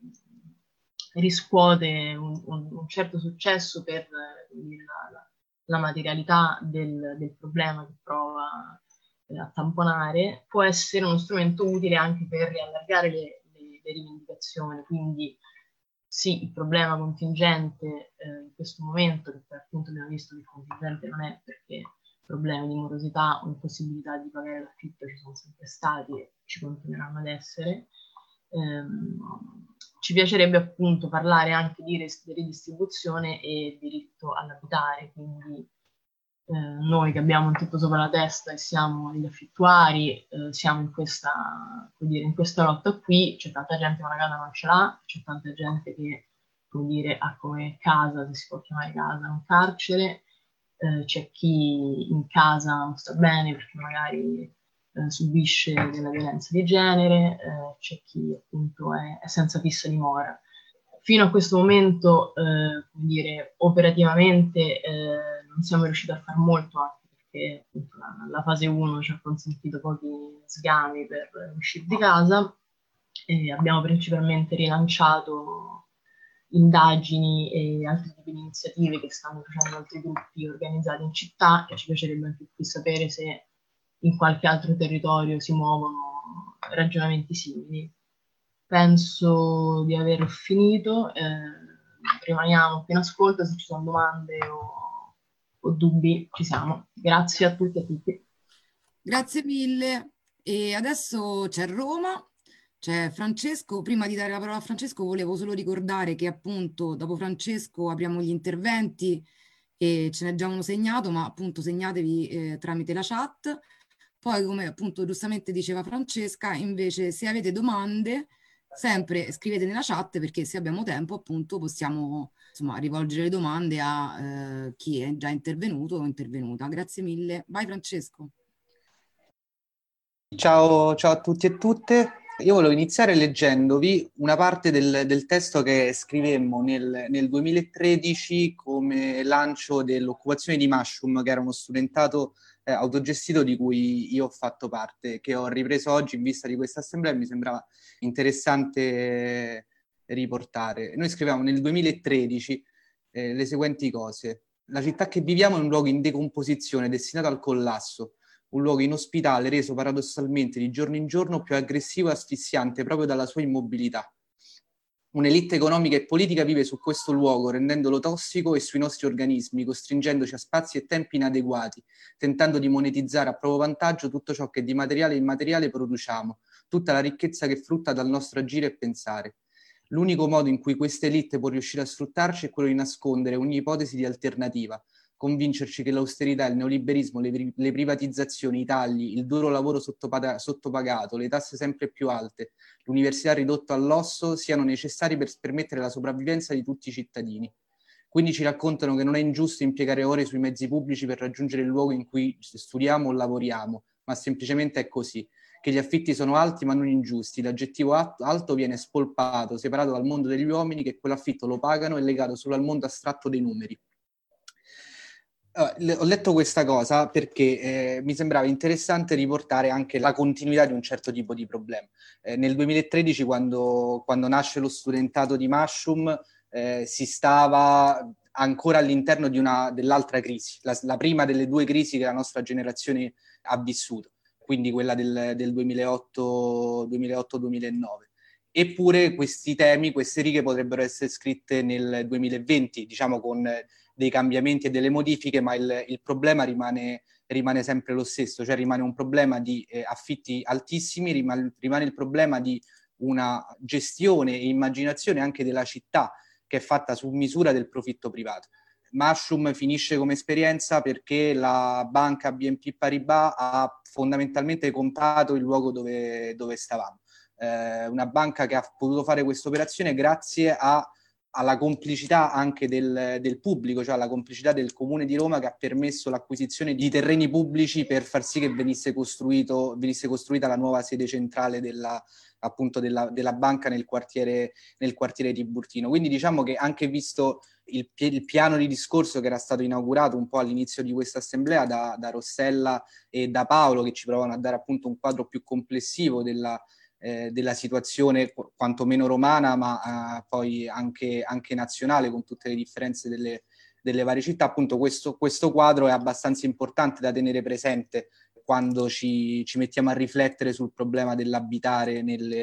riscuote un certo successo per la materialità del problema che prova a tamponare, può essere uno strumento utile anche per riallargare le rivendicazioni. Quindi sì, il problema contingente in questo momento, che appunto abbiamo visto che il contingente non è, perché problemi di morosità o impossibilità di pagare l'affitto ci sono sempre stati e ci continueranno ad essere. Ci piacerebbe appunto parlare anche di ridistribuzione e diritto all'abitare, quindi noi che abbiamo un tetto sopra la testa e siamo gli affittuari, siamo in questa lotta qui. C'è tanta gente che una casa non ce l'ha, c'è tanta gente che, come dire, ha come casa, se si può chiamare casa, un carcere, c'è chi in casa non sta bene perché magari subisce della violenza di genere, c'è chi appunto è senza fissa dimora. Fino a questo momento, come dire, operativamente non siamo riusciti a fare molto, anche perché appunto, la fase 1 ci ha consentito pochi sgami per uscire di casa, e abbiamo principalmente rilanciato indagini e altri tipi di iniziative che stanno facendo altri gruppi organizzati in città, e ci piacerebbe anche qui sapere se in qualche altro territorio si muovono ragionamenti simili. Penso di aver finito, rimaniamo qui in ascolto se ci sono domande o o dubbi ci siamo. Grazie a tutti e a tutti. Grazie mille. E adesso c'è Roma, c'è Francesco. Prima di dare la parola a Francesco volevo solo ricordare che appunto dopo Francesco apriamo gli interventi e ce n'è già uno segnato, ma appunto segnatevi tramite la chat. Poi, come appunto giustamente diceva Francesca, invece se avete domande sempre scrivete nella chat, perché se abbiamo tempo appunto possiamo insomma rivolgere le domande a chi è già intervenuto o intervenuta. Grazie mille. Vai Francesco. Ciao a tutti e tutte. Io volevo iniziare leggendovi una parte del testo che scrivemmo nel 2013 come lancio dell'occupazione di Mushroom, che era uno studentato autogestito di cui io ho fatto parte, che ho ripreso oggi in vista di questa assemblea e mi sembrava interessante riportare. Noi scrivevamo nel 2013 le seguenti cose. La città che viviamo è un luogo in decomposizione, destinato al collasso. Un luogo inospitale reso paradossalmente di giorno in giorno più aggressivo e asfissiante proprio dalla sua immobilità. Un'elite economica e politica vive su questo luogo, rendendolo tossico e sui nostri organismi, costringendoci a spazi e tempi inadeguati, tentando di monetizzare a proprio vantaggio tutto ciò che di materiale e immateriale produciamo, tutta la ricchezza che frutta dal nostro agire e pensare. L'unico modo in cui questa elite può riuscire a sfruttarci è quello di nascondere ogni ipotesi di alternativa, convincerci che l'austerità, il neoliberismo, le privatizzazioni, i tagli, il duro lavoro sottopagato, le tasse sempre più alte, l'università ridotta all'osso siano necessari per permettere la sopravvivenza di tutti i cittadini. Quindi ci raccontano che non è ingiusto impiegare ore sui mezzi pubblici per raggiungere il luogo in cui studiamo o lavoriamo, ma semplicemente è così, che gli affitti sono alti ma non ingiusti, l'aggettivo alto viene spolpato, separato dal mondo degli uomini che quell'affitto lo pagano e legato solo al mondo astratto dei numeri. Ho letto questa cosa perché mi sembrava interessante riportare anche la continuità di un certo tipo di problema. Nel 2013, quando nasce lo studentato di Mushroom, si stava ancora all'interno dell'altra crisi, la prima delle due crisi che la nostra generazione ha vissuto, quindi quella del 2008-2009. Eppure questi temi, queste righe potrebbero essere scritte nel 2020, diciamo con dei cambiamenti e delle modifiche, ma il problema rimane sempre lo stesso, cioè rimane un problema di affitti altissimi, rimane il problema di una gestione e immaginazione anche della città che è fatta su misura del profitto privato. Mushroom finisce come esperienza perché la banca BNP Paribas ha fondamentalmente comprato il luogo dove stavamo. Una banca che ha potuto fare questa operazione grazie alla complicità anche del pubblico, cioè alla complicità del Comune di Roma, che ha permesso l'acquisizione di terreni pubblici per far sì che venisse costruita la nuova sede centrale della banca nel quartiere Tiburtino. Quindi diciamo che anche visto il piano di discorso che era stato inaugurato un po' all'inizio di questa assemblea da Rossella e da Paolo, che ci provavano a dare appunto un quadro più complessivo della situazione quantomeno romana, ma poi anche nazionale, con tutte le differenze delle varie città. Appunto questo quadro è abbastanza importante da tenere presente quando ci mettiamo a riflettere sul problema dell'abitare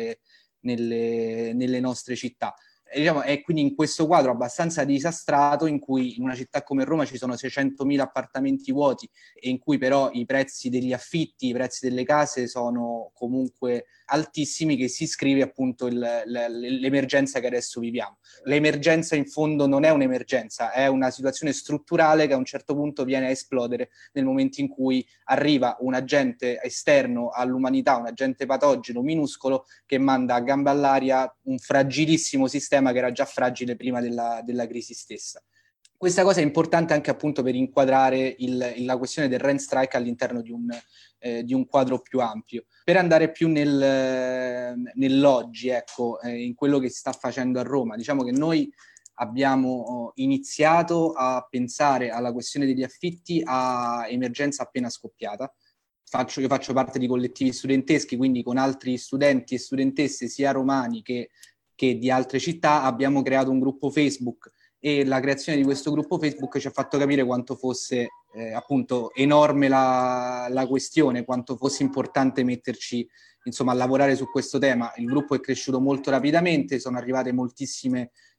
nelle nostre città. È quindi in questo quadro abbastanza disastrato, in cui in una città come Roma ci sono 600.000 appartamenti vuoti e in cui però i prezzi degli affitti, i prezzi delle case sono comunque altissimi, che si scrive appunto l'emergenza che adesso viviamo. L'emergenza in fondo non è un'emergenza, è una situazione strutturale che a un certo punto viene a esplodere nel momento in cui arriva un agente esterno all'umanità, un agente patogeno minuscolo che manda a gamba all'aria un fragilissimo sistema che era già fragile prima della crisi stessa. Questa cosa è importante anche appunto per inquadrare la questione del rent strike all'interno di un quadro più ampio. Per andare più nell'oggi, in quello che si sta facendo a Roma, diciamo che noi abbiamo iniziato a pensare alla questione degli affitti a emergenza appena scoppiata. Io faccio parte di collettivi studenteschi, quindi con altri studenti e studentesse sia romani che di altre città abbiamo creato un gruppo Facebook, e la creazione di questo gruppo Facebook ci ha fatto capire quanto fosse appunto enorme la questione, quanto fosse importante metterci insomma a lavorare su questo tema. Il gruppo è cresciuto molto rapidamente, sono arrivate moltissime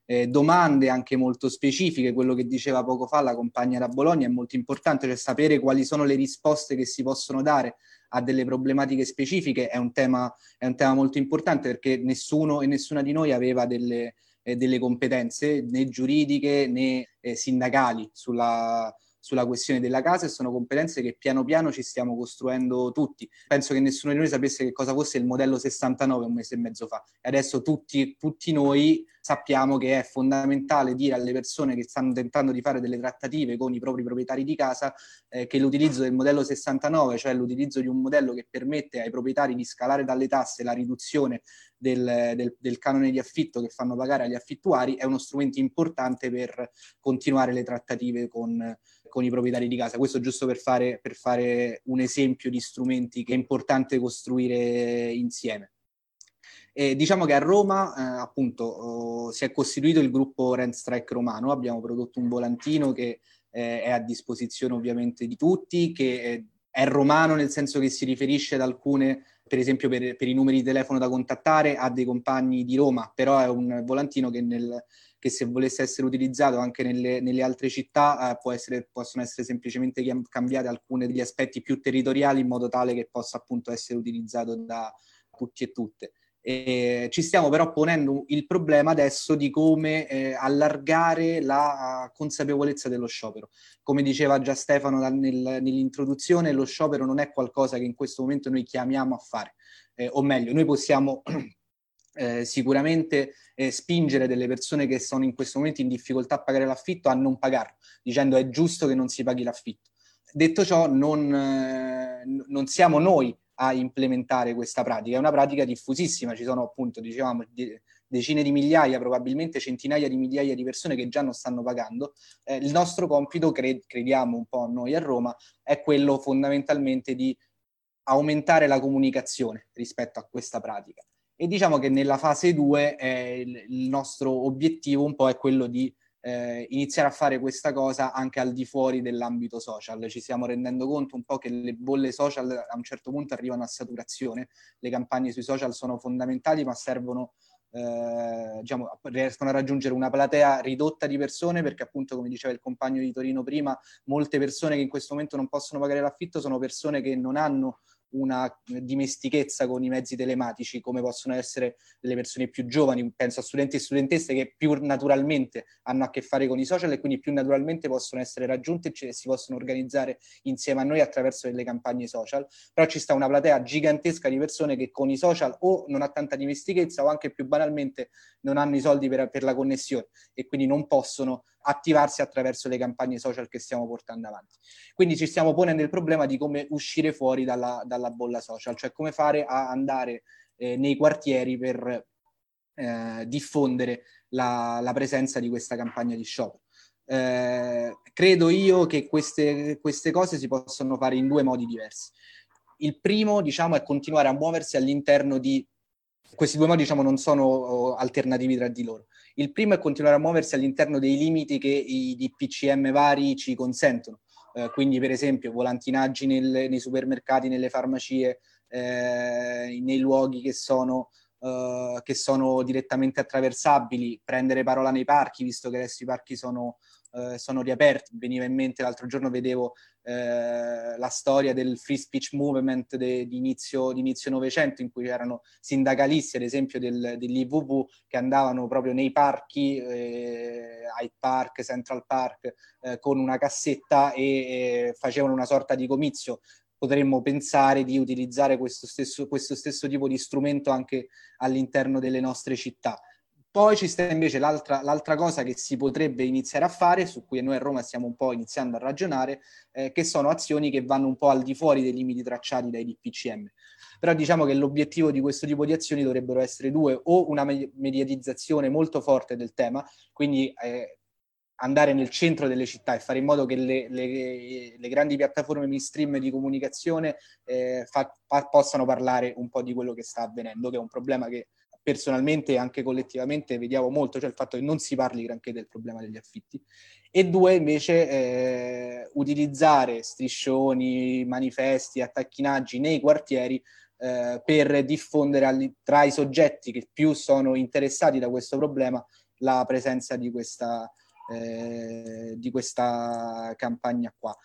domande anche molto specifiche. Quello che diceva poco fa la compagna da Bologna è molto importante, cioè sapere quali sono le risposte che si possono dare a delle problematiche specifiche è un tema molto importante, perché nessuno e nessuna di noi aveva delle competenze né giuridiche né sindacali sulla questione della casa, e sono competenze che piano piano ci stiamo costruendo tutti. Penso che nessuno di noi sapesse che cosa fosse il modello 69 un mese e mezzo fa, e adesso tutti noi sappiamo che è fondamentale dire alle persone che stanno tentando di fare delle trattative con i propri proprietari di casa che l'utilizzo del modello 69, cioè l'utilizzo di un modello che permette ai proprietari di scalare dalle tasse la riduzione del canone di affitto che fanno pagare agli affittuari, è uno strumento importante per continuare le trattative con i proprietari di casa. Questo giusto per fare un esempio di strumenti che è importante costruire insieme. Diciamo che a Roma appunto si è costituito il gruppo Rent Strike Romano. Abbiamo prodotto un volantino che è a disposizione ovviamente di tutti, che è romano nel senso che si riferisce ad alcune, per esempio per i numeri di telefono da contattare, a dei compagni di Roma, però è un volantino che se volesse essere utilizzato anche nelle altre città possono essere semplicemente cambiati alcuni degli aspetti più territoriali in modo tale che possa appunto essere utilizzato da tutti e tutte. Ci stiamo però ponendo il problema adesso di come allargare la consapevolezza dello sciopero. Come diceva già Stefano nell'introduzione, lo sciopero non è qualcosa che in questo momento noi chiamiamo a fare, o meglio, noi possiamo sicuramente spingere delle persone che sono in questo momento in difficoltà a pagare l'affitto a non pagarlo, dicendo è giusto che non si paghi l'affitto. Detto ciò, non siamo noi a implementare questa pratica, è una pratica diffusissima, ci sono appunto, dicevamo, decine di migliaia, probabilmente centinaia di migliaia di persone che già non stanno pagando. Il nostro compito, crediamo un po' noi a Roma, è quello fondamentalmente di aumentare la comunicazione rispetto a questa pratica. E diciamo che nella fase 2 il nostro obiettivo un po' è quello di iniziare a fare questa cosa anche al di fuori dell'ambito social. Ci stiamo rendendo conto un po' che le bolle social a un certo punto arrivano a saturazione, le campagne sui social sono fondamentali, ma servono, riescono a raggiungere una platea ridotta di persone, perché appunto, come diceva il compagno di Torino prima, molte persone che in questo momento non possono pagare l'affitto sono persone che non hanno una dimestichezza con i mezzi telematici, come possono essere le persone più giovani, penso a studenti e studentesse che più naturalmente hanno a che fare con i social e quindi più naturalmente possono essere raggiunte e si possono organizzare insieme a noi attraverso delle campagne social. Però ci sta una platea gigantesca di persone che con i social o non ha tanta dimestichezza o anche più banalmente non hanno i soldi per la connessione e quindi non possono attivarsi attraverso le campagne social che stiamo portando avanti. Quindi ci stiamo ponendo il problema di come uscire fuori dalla bolla social, cioè come fare a andare nei quartieri per diffondere la presenza di questa campagna di sciopero. Credo io che queste cose si possono fare in due modi diversi. Il primo, diciamo, è continuare a muoversi all'interno di... Questi due modi, diciamo, non sono alternativi tra di loro. Il primo è continuare a muoversi all'interno dei limiti che i DPCM vari ci consentono. Quindi, per esempio, volantinaggi nei supermercati, nelle farmacie, nei luoghi che sono direttamente attraversabili, prendere parola nei parchi, visto che adesso i parchi sono riaperti. Veniva in mente, l'altro giorno vedevo la storia del free speech movement di inizio Novecento, in cui c'erano sindacalisti, ad esempio dell'IVV, che andavano proprio nei parchi, Hyde Park, Central Park, con una cassetta e facevano una sorta di comizio. Potremmo pensare di utilizzare questo stesso tipo di strumento anche all'interno delle nostre città. Poi ci sta invece l'altra cosa che si potrebbe iniziare a fare, su cui noi a Roma stiamo un po' iniziando a ragionare, che sono azioni che vanno un po' al di fuori dei limiti tracciati dai DPCM. Però diciamo che l'obiettivo di questo tipo di azioni dovrebbero essere due: o una mediatizzazione molto forte del tema, quindi andare nel centro delle città e fare in modo che le grandi piattaforme mainstream di comunicazione possano parlare un po' di quello che sta avvenendo, che è un problema che personalmente e anche collettivamente vediamo molto, cioè il fatto che non si parli granché del problema degli affitti. E due, utilizzare striscioni, manifesti, attacchinaggi nei quartieri per diffondere tra i soggetti che più sono interessati da questo problema la presenza di questa campagna qua.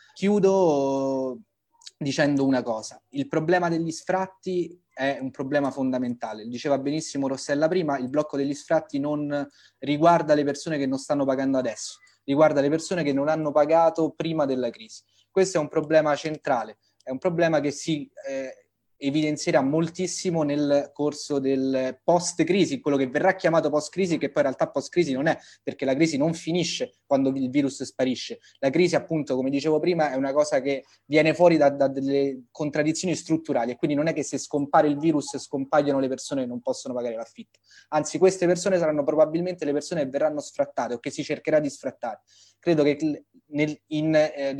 Chiudo dicendo una cosa: il problema degli sfratti è un problema fondamentale. Diceva benissimo Rossella prima, il blocco degli sfratti non riguarda le persone che non stanno pagando adesso, riguarda le persone che non hanno pagato prima della crisi. Questo è un problema centrale, è un problema che si evidenzierà moltissimo nel corso del post-crisi, quello che verrà chiamato post-crisi, che poi in realtà post-crisi non è, perché la crisi non finisce quando il virus sparisce. La crisi, appunto, come dicevo prima, è una cosa che viene fuori da delle contraddizioni strutturali, e quindi non è che se scompare il virus scompaiono le persone che non possono pagare l'affitto. Anzi, queste persone saranno probabilmente le persone che verranno sfrattate o che si cercherà di sfrattare. Credo che in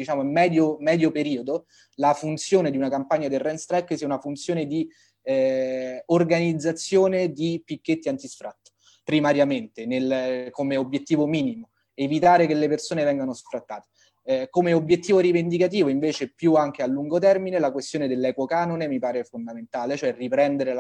medio periodo la funzione di una campagna del rent strike sia una funzione di organizzazione di picchetti antisfratto, primariamente come obiettivo minimo, evitare che le persone vengano sfrattate. Come obiettivo rivendicativo, invece, più anche a lungo termine, la questione dell'equo canone mi pare fondamentale, cioè riprendere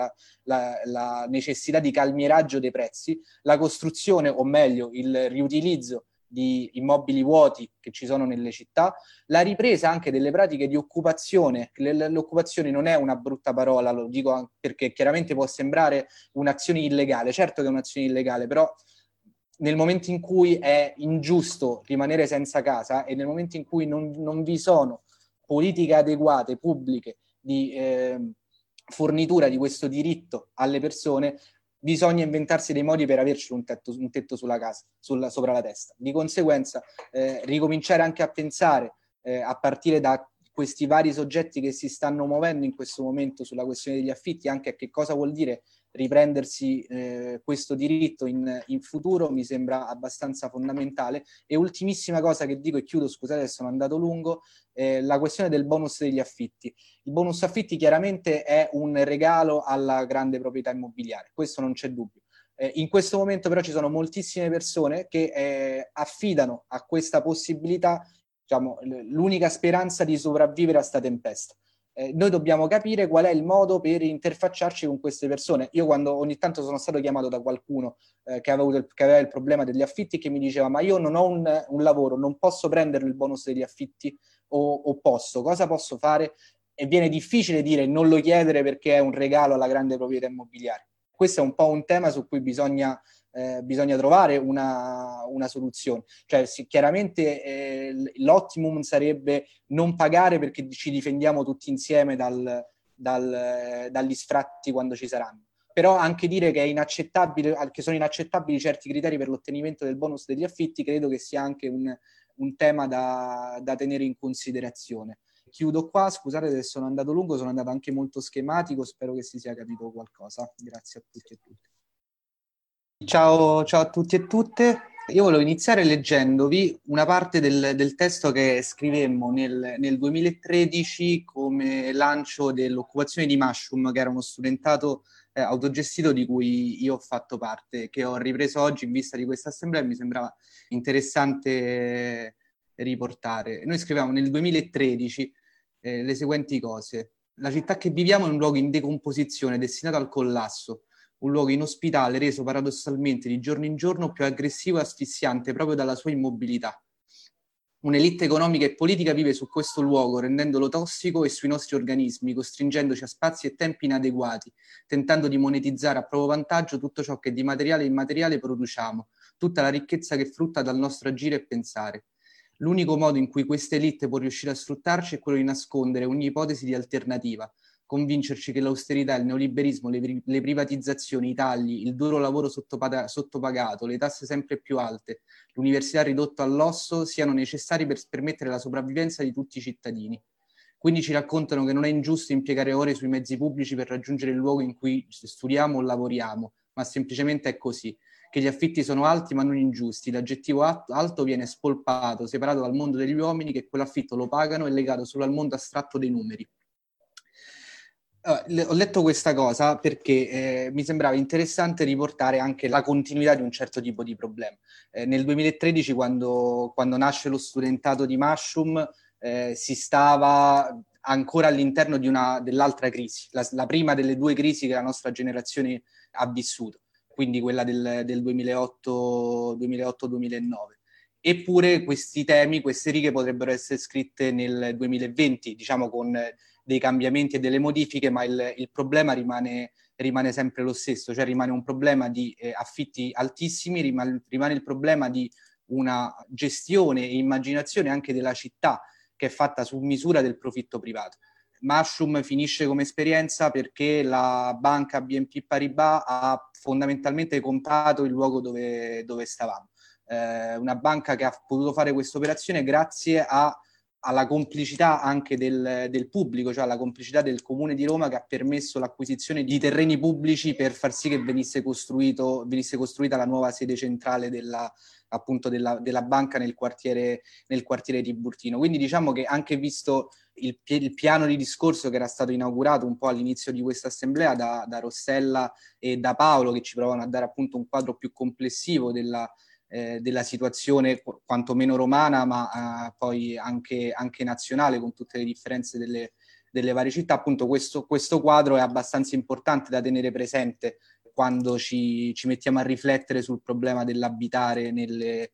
la necessità di calmieraggio dei prezzi, la costruzione, o meglio, il riutilizzo di immobili vuoti che ci sono nelle città, la ripresa anche delle pratiche di occupazione. L'occupazione non è una brutta parola, lo dico perché chiaramente può sembrare un'azione illegale, certo che è un'azione illegale, però nel momento in cui è ingiusto rimanere senza casa e nel momento in cui non vi sono politiche adeguate, pubbliche, di fornitura di questo diritto alle persone, bisogna inventarsi dei modi per averci un tetto sulla casa, sopra la testa. Di conseguenza ricominciare anche a pensare, a partire da questi vari soggetti che si stanno muovendo in questo momento sulla questione degli affitti, anche a che cosa vuol dire riprendersi questo diritto in futuro, mi sembra abbastanza fondamentale. E ultimissima cosa che dico, e chiudo, scusate se sono andato lungo, la questione del bonus degli affitti. Il bonus affitti chiaramente è un regalo alla grande proprietà immobiliare, questo non c'è dubbio. In questo momento però ci sono moltissime persone che affidano a questa possibilità, diciamo, l'unica speranza di sopravvivere a sta tempesta. Noi dobbiamo capire qual è il modo per interfacciarci con queste persone. Io quando ogni tanto sono stato chiamato da qualcuno che aveva il problema degli affitti, che mi diceva: ma io non ho un lavoro, non posso prendere il bonus degli affitti, o posso, cosa posso fare? E viene difficile dire non lo chiedere perché è un regalo alla grande proprietà immobiliare. Questo è un po' un tema su cui bisogna trovare una soluzione. Cioè, chiaramente l'ottimum sarebbe non pagare, perché ci difendiamo tutti insieme dagli sfratti quando ci saranno. Però anche dire che che sono inaccettabili certi criteri per l'ottenimento del bonus degli affitti, credo che sia anche un tema da tenere in considerazione. Chiudo qua, scusate se sono andato lungo, sono andato anche molto schematico, spero che si sia capito qualcosa. Grazie a tutti e tutte. Ciao a tutti e tutte. Io volevo iniziare leggendovi una parte del testo che scrivemmo nel 2013 come lancio dell'occupazione di Mushroom, che era uno studentato autogestito di cui io ho fatto parte, che ho ripreso oggi in vista di questa assemblea e mi sembrava interessante riportare. Noi scrivevamo nel 2013 le seguenti cose: la città che viviamo è un luogo in decomposizione, destinato al collasso, un luogo inospitale reso paradossalmente di giorno in giorno più aggressivo e asfissiante proprio dalla sua immobilità. Un'elite economica e politica vive su questo luogo, rendendolo tossico e sui nostri organismi, costringendoci a spazi e tempi inadeguati, tentando di monetizzare a proprio vantaggio tutto ciò che di materiale e immateriale produciamo, tutta la ricchezza che frutta dal nostro agire e pensare. L'unico modo in cui questa elite può riuscire a sfruttarci è quello di nascondere ogni ipotesi di alternativa, convincerci che l'austerità, il neoliberismo, le privatizzazioni, i tagli, il duro lavoro sottopagato, le tasse sempre più alte, l'università ridotta all'osso siano necessari per permettere la sopravvivenza di tutti i cittadini. Quindi ci raccontano che non è ingiusto impiegare ore sui mezzi pubblici per raggiungere il luogo in cui studiamo o lavoriamo, ma semplicemente è così. Che gli affitti sono alti ma non ingiusti, l'aggettivo alto viene spolpato, separato dal mondo degli uomini che quell'affitto lo pagano e legato solo al mondo astratto dei numeri. Ho letto questa cosa perché mi sembrava interessante riportare anche la continuità di un certo tipo di problema. Nel 2013, quando nasce lo studentato di Mushroom, si stava ancora all'interno dell'altra crisi, la prima delle due crisi che la nostra generazione ha vissuto, quindi quella del 2008-2009. Eppure questi temi, queste righe potrebbero essere scritte nel 2020, diciamo con dei cambiamenti e delle modifiche, ma il problema rimane sempre lo stesso, cioè rimane un problema di affitti altissimi, rimane il problema di una gestione e immaginazione anche della città che è fatta su misura del profitto privato. Mushroom finisce come esperienza perché la banca BNP Paribas ha fondamentalmente comprato il luogo dove stavamo. Una banca che ha potuto fare questa operazione grazie alla complicità anche del pubblico, cioè alla complicità del Comune di Roma, che ha permesso l'acquisizione di terreni pubblici per far sì che venisse costruita la nuova sede centrale della banca nel quartiere Tiburtino. Quindi diciamo che anche visto il piano di discorso che era stato inaugurato un po' all'inizio di questa assemblea da Rossella e da Paolo, che ci provano a dare appunto un quadro più complessivo della situazione quantomeno romana, ma poi anche nazionale, con tutte le differenze delle varie città, appunto questo quadro è abbastanza importante da tenere presente quando ci mettiamo a riflettere sul problema dell'abitare nelle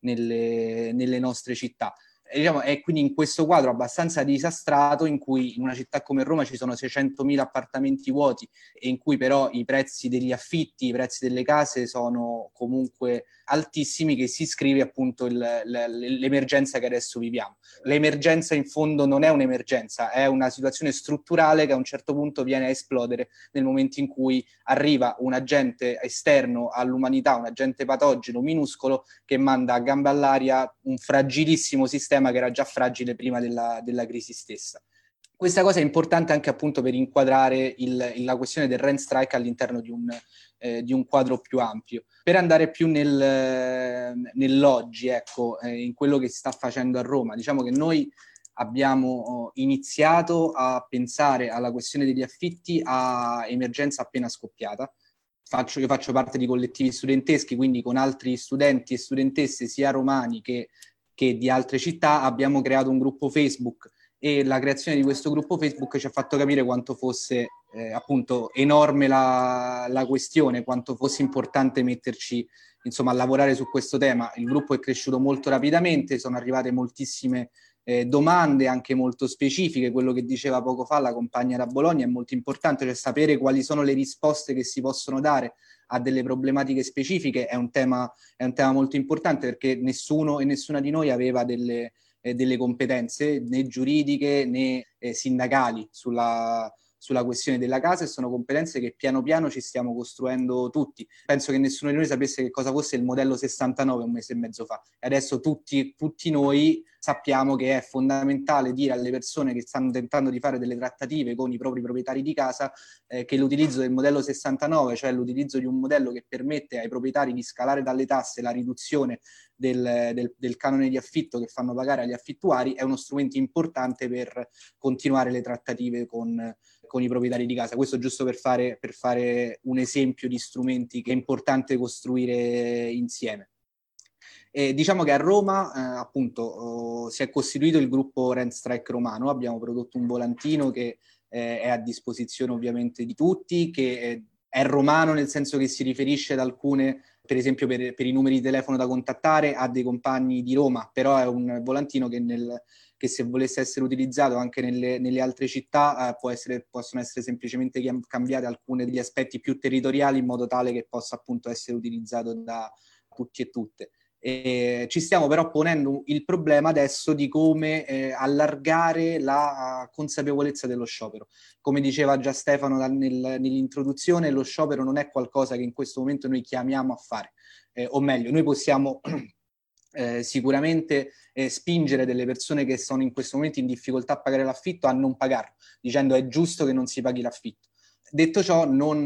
nostre città. E diciamo, è quindi in questo quadro abbastanza disastrato, in cui in una città come Roma ci sono 600.000 appartamenti vuoti e in cui però i prezzi degli affitti, i prezzi delle case sono comunque altissimi, che si scrive appunto l'emergenza che adesso viviamo. L'emergenza in fondo non è un'emergenza, è una situazione strutturale che a un certo punto viene a esplodere nel momento in cui arriva un agente esterno all'umanità, un agente patogeno minuscolo che manda a gambe all'aria un fragilissimo sistema che era già fragile prima della crisi stessa. Questa cosa è importante anche appunto per inquadrare la questione del rent strike all'interno di un quadro più ampio. Per andare più nell'oggi, ecco, in quello che si sta facendo a Roma, diciamo che noi abbiamo iniziato a pensare alla questione degli affitti a emergenza appena scoppiata. Io faccio parte di collettivi studenteschi, quindi con altri studenti e studentesse sia romani che di altre città abbiamo creato un gruppo Facebook, e la creazione di questo gruppo Facebook ci ha fatto capire quanto fosse appunto enorme la questione, quanto fosse importante metterci insomma a lavorare su questo tema. Il gruppo è cresciuto molto rapidamente, sono arrivate moltissime domande anche molto specifiche. Quello che diceva poco fa la compagna da Bologna è molto importante, cioè sapere quali sono le risposte che si possono dare a delle problematiche specifiche è un tema molto importante, perché nessuno e nessuna di noi aveva delle competenze né giuridiche né sindacali sulla questione della casa, e sono competenze che piano piano ci stiamo costruendo tutti. Penso che nessuno di noi sapesse che cosa fosse il modello 69 un mese e mezzo fa, e adesso tutti noi sappiamo che è fondamentale dire alle persone che stanno tentando di fare delle trattative con i propri proprietari di casa che l'utilizzo del modello 69, cioè l'utilizzo di un modello che permette ai proprietari di scalare dalle tasse la riduzione del canone di affitto che fanno pagare agli affittuari, è uno strumento importante per continuare le trattative con i proprietari di casa. Questo giusto per fare un esempio di strumenti che è importante costruire insieme. Diciamo che a Roma appunto si è costituito il gruppo Rent Strike Romano. Abbiamo prodotto un volantino che è a disposizione ovviamente di tutti, che è romano nel senso che si riferisce ad alcune, per esempio per i numeri di telefono da contattare, a dei compagni di Roma, però è un volantino che se volesse essere utilizzato anche nelle altre città possono essere semplicemente cambiate alcune degli aspetti più territoriali, in modo tale che possa appunto essere utilizzato da tutti e tutte. Ci stiamo però ponendo il problema adesso di come allargare la consapevolezza dello sciopero. Come diceva già Stefano nell'introduzione, lo sciopero non è qualcosa che in questo momento noi chiamiamo a fare, o meglio, noi possiamo sicuramente spingere delle persone che sono in questo momento in difficoltà a pagare l'affitto a non pagarlo, dicendo è giusto che non si paghi l'affitto. Detto ciò,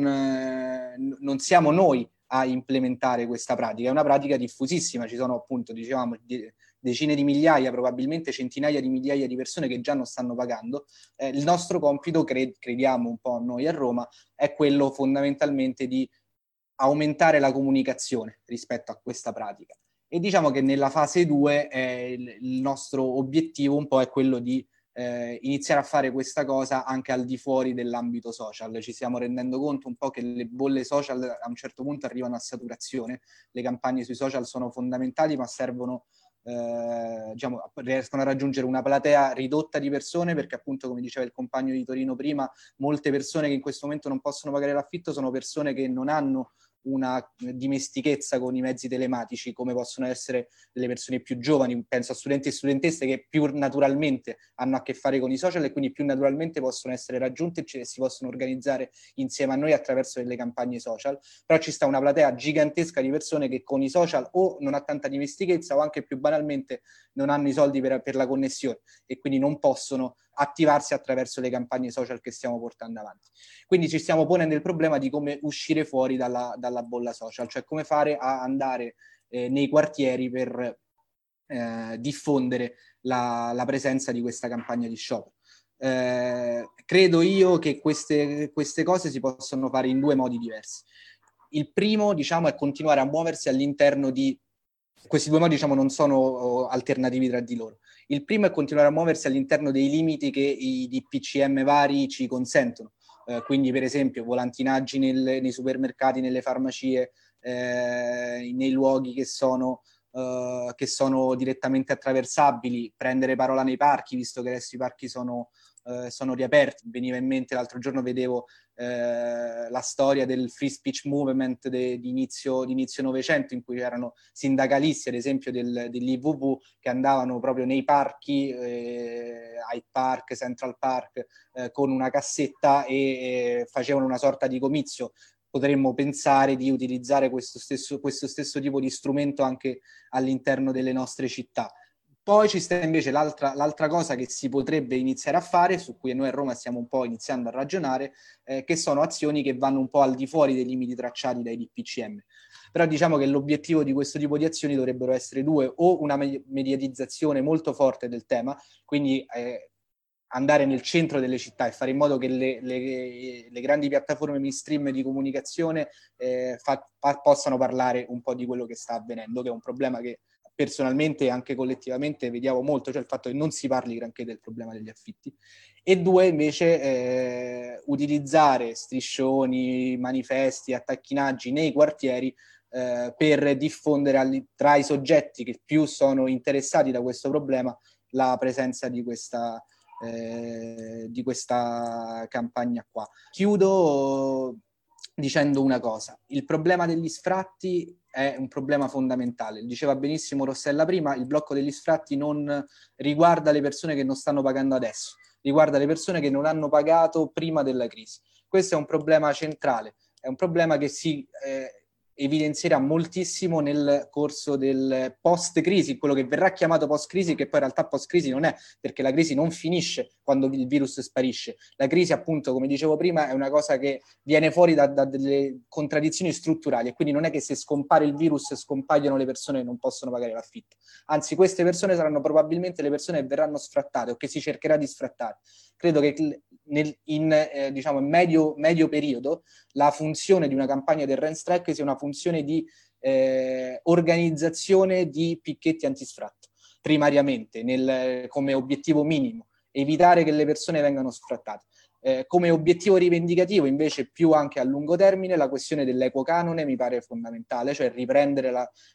non siamo noi a implementare questa pratica, è una pratica diffusissima, ci sono appunto, dicevamo, decine di migliaia, probabilmente centinaia di migliaia di persone che già non stanno pagando. Il nostro compito, crediamo un po' noi a Roma, è quello fondamentalmente di aumentare la comunicazione rispetto a questa pratica. E diciamo che nella fase 2 il nostro obiettivo un po' è quello di iniziare a fare questa cosa anche al di fuori dell'ambito social. Ci stiamo rendendo conto un po' che le bolle social a un certo punto arrivano a saturazione, le campagne sui social sono fondamentali, ma servono, diciamo, riescono a raggiungere una platea ridotta di persone, perché appunto, come diceva il compagno di Torino prima, molte persone che in questo momento non possono pagare l'affitto sono persone che non hanno una dimestichezza con i mezzi telematici come possono essere le persone più giovani. Penso a studenti e studentesse che più naturalmente hanno a che fare con i social e quindi più naturalmente possono essere raggiunte e si possono organizzare insieme a noi attraverso delle campagne social. Però ci sta una platea gigantesca di persone che con i social o non ha tanta dimestichezza o anche più banalmente non hanno i soldi per la connessione e quindi non possono attivarsi attraverso le campagne social che stiamo portando avanti. Quindi ci stiamo ponendo il problema di come uscire fuori dalla bolla social, cioè come fare a andare nei quartieri per diffondere la presenza di questa campagna di sciopero. Credo io che queste cose si possono fare in due modi diversi. Il primo, diciamo, è continuare a muoversi all'interno di... Questi due modi, diciamo, non sono alternativi tra di loro. Il primo è continuare a muoversi all'interno dei limiti che i DPCM vari ci consentono. Quindi, per esempio, volantinaggi nei supermercati, nelle farmacie, nei luoghi che sono direttamente attraversabili, prendere parola nei parchi, visto che adesso i parchi sono riaperti. Veniva in mente, l'altro giorno vedevo la storia del free speech movement di inizio Novecento, in cui c'erano sindacalisti, ad esempio dell'IVV, che andavano proprio nei parchi, Hyde Park, Central Park, con una cassetta e facevano una sorta di comizio. Potremmo pensare di utilizzare questo stesso tipo di strumento anche all'interno delle nostre città. Poi ci sta invece l'altra cosa che si potrebbe iniziare a fare, su cui noi a Roma stiamo un po' iniziando a ragionare, che sono azioni che vanno un po' al di fuori dei limiti tracciati dai DPCM. Però diciamo che l'obiettivo di questo tipo di azioni dovrebbero essere due: o una mediatizzazione molto forte del tema, quindi andare nel centro delle città e fare in modo che le grandi piattaforme mainstream di comunicazione possano parlare un po' di quello che sta avvenendo, che è un problema che personalmente e anche collettivamente vediamo molto, cioè il fatto che non si parli granché del problema degli affitti. E due, invece, utilizzare striscioni, manifesti, attacchinaggi nei quartieri per diffondere tra i soggetti che più sono interessati da questo problema la presenza di questa campagna qua. Chiudo dicendo una cosa: il problema degli sfratti è un problema fondamentale. Diceva benissimo Rossella prima, il blocco degli sfratti non riguarda le persone che non stanno pagando adesso, riguarda le persone che non hanno pagato prima della crisi. Questo è un problema centrale, è un problema che si evidenzierà moltissimo nel corso del post-crisi, quello che verrà chiamato post-crisi, che poi in realtà post-crisi non è, perché la crisi non finisce quando il virus sparisce. La crisi, appunto, come dicevo prima, è una cosa che viene fuori da delle contraddizioni strutturali, e quindi non è che se scompare il virus scompaiono le persone che non possono pagare l'affitto. Anzi, queste persone saranno probabilmente le persone che verranno sfrattate o che si cercherà di sfrattare. Credo che diciamo, in medio periodo la funzione di una campagna del rent strike sia una funzione di organizzazione di picchetti antisfratto, primariamente come obiettivo minimo, evitare che le persone vengano sfrattate. Come obiettivo rivendicativo, invece, più anche a lungo termine, la questione dell'equo canone mi pare fondamentale, cioè riprendere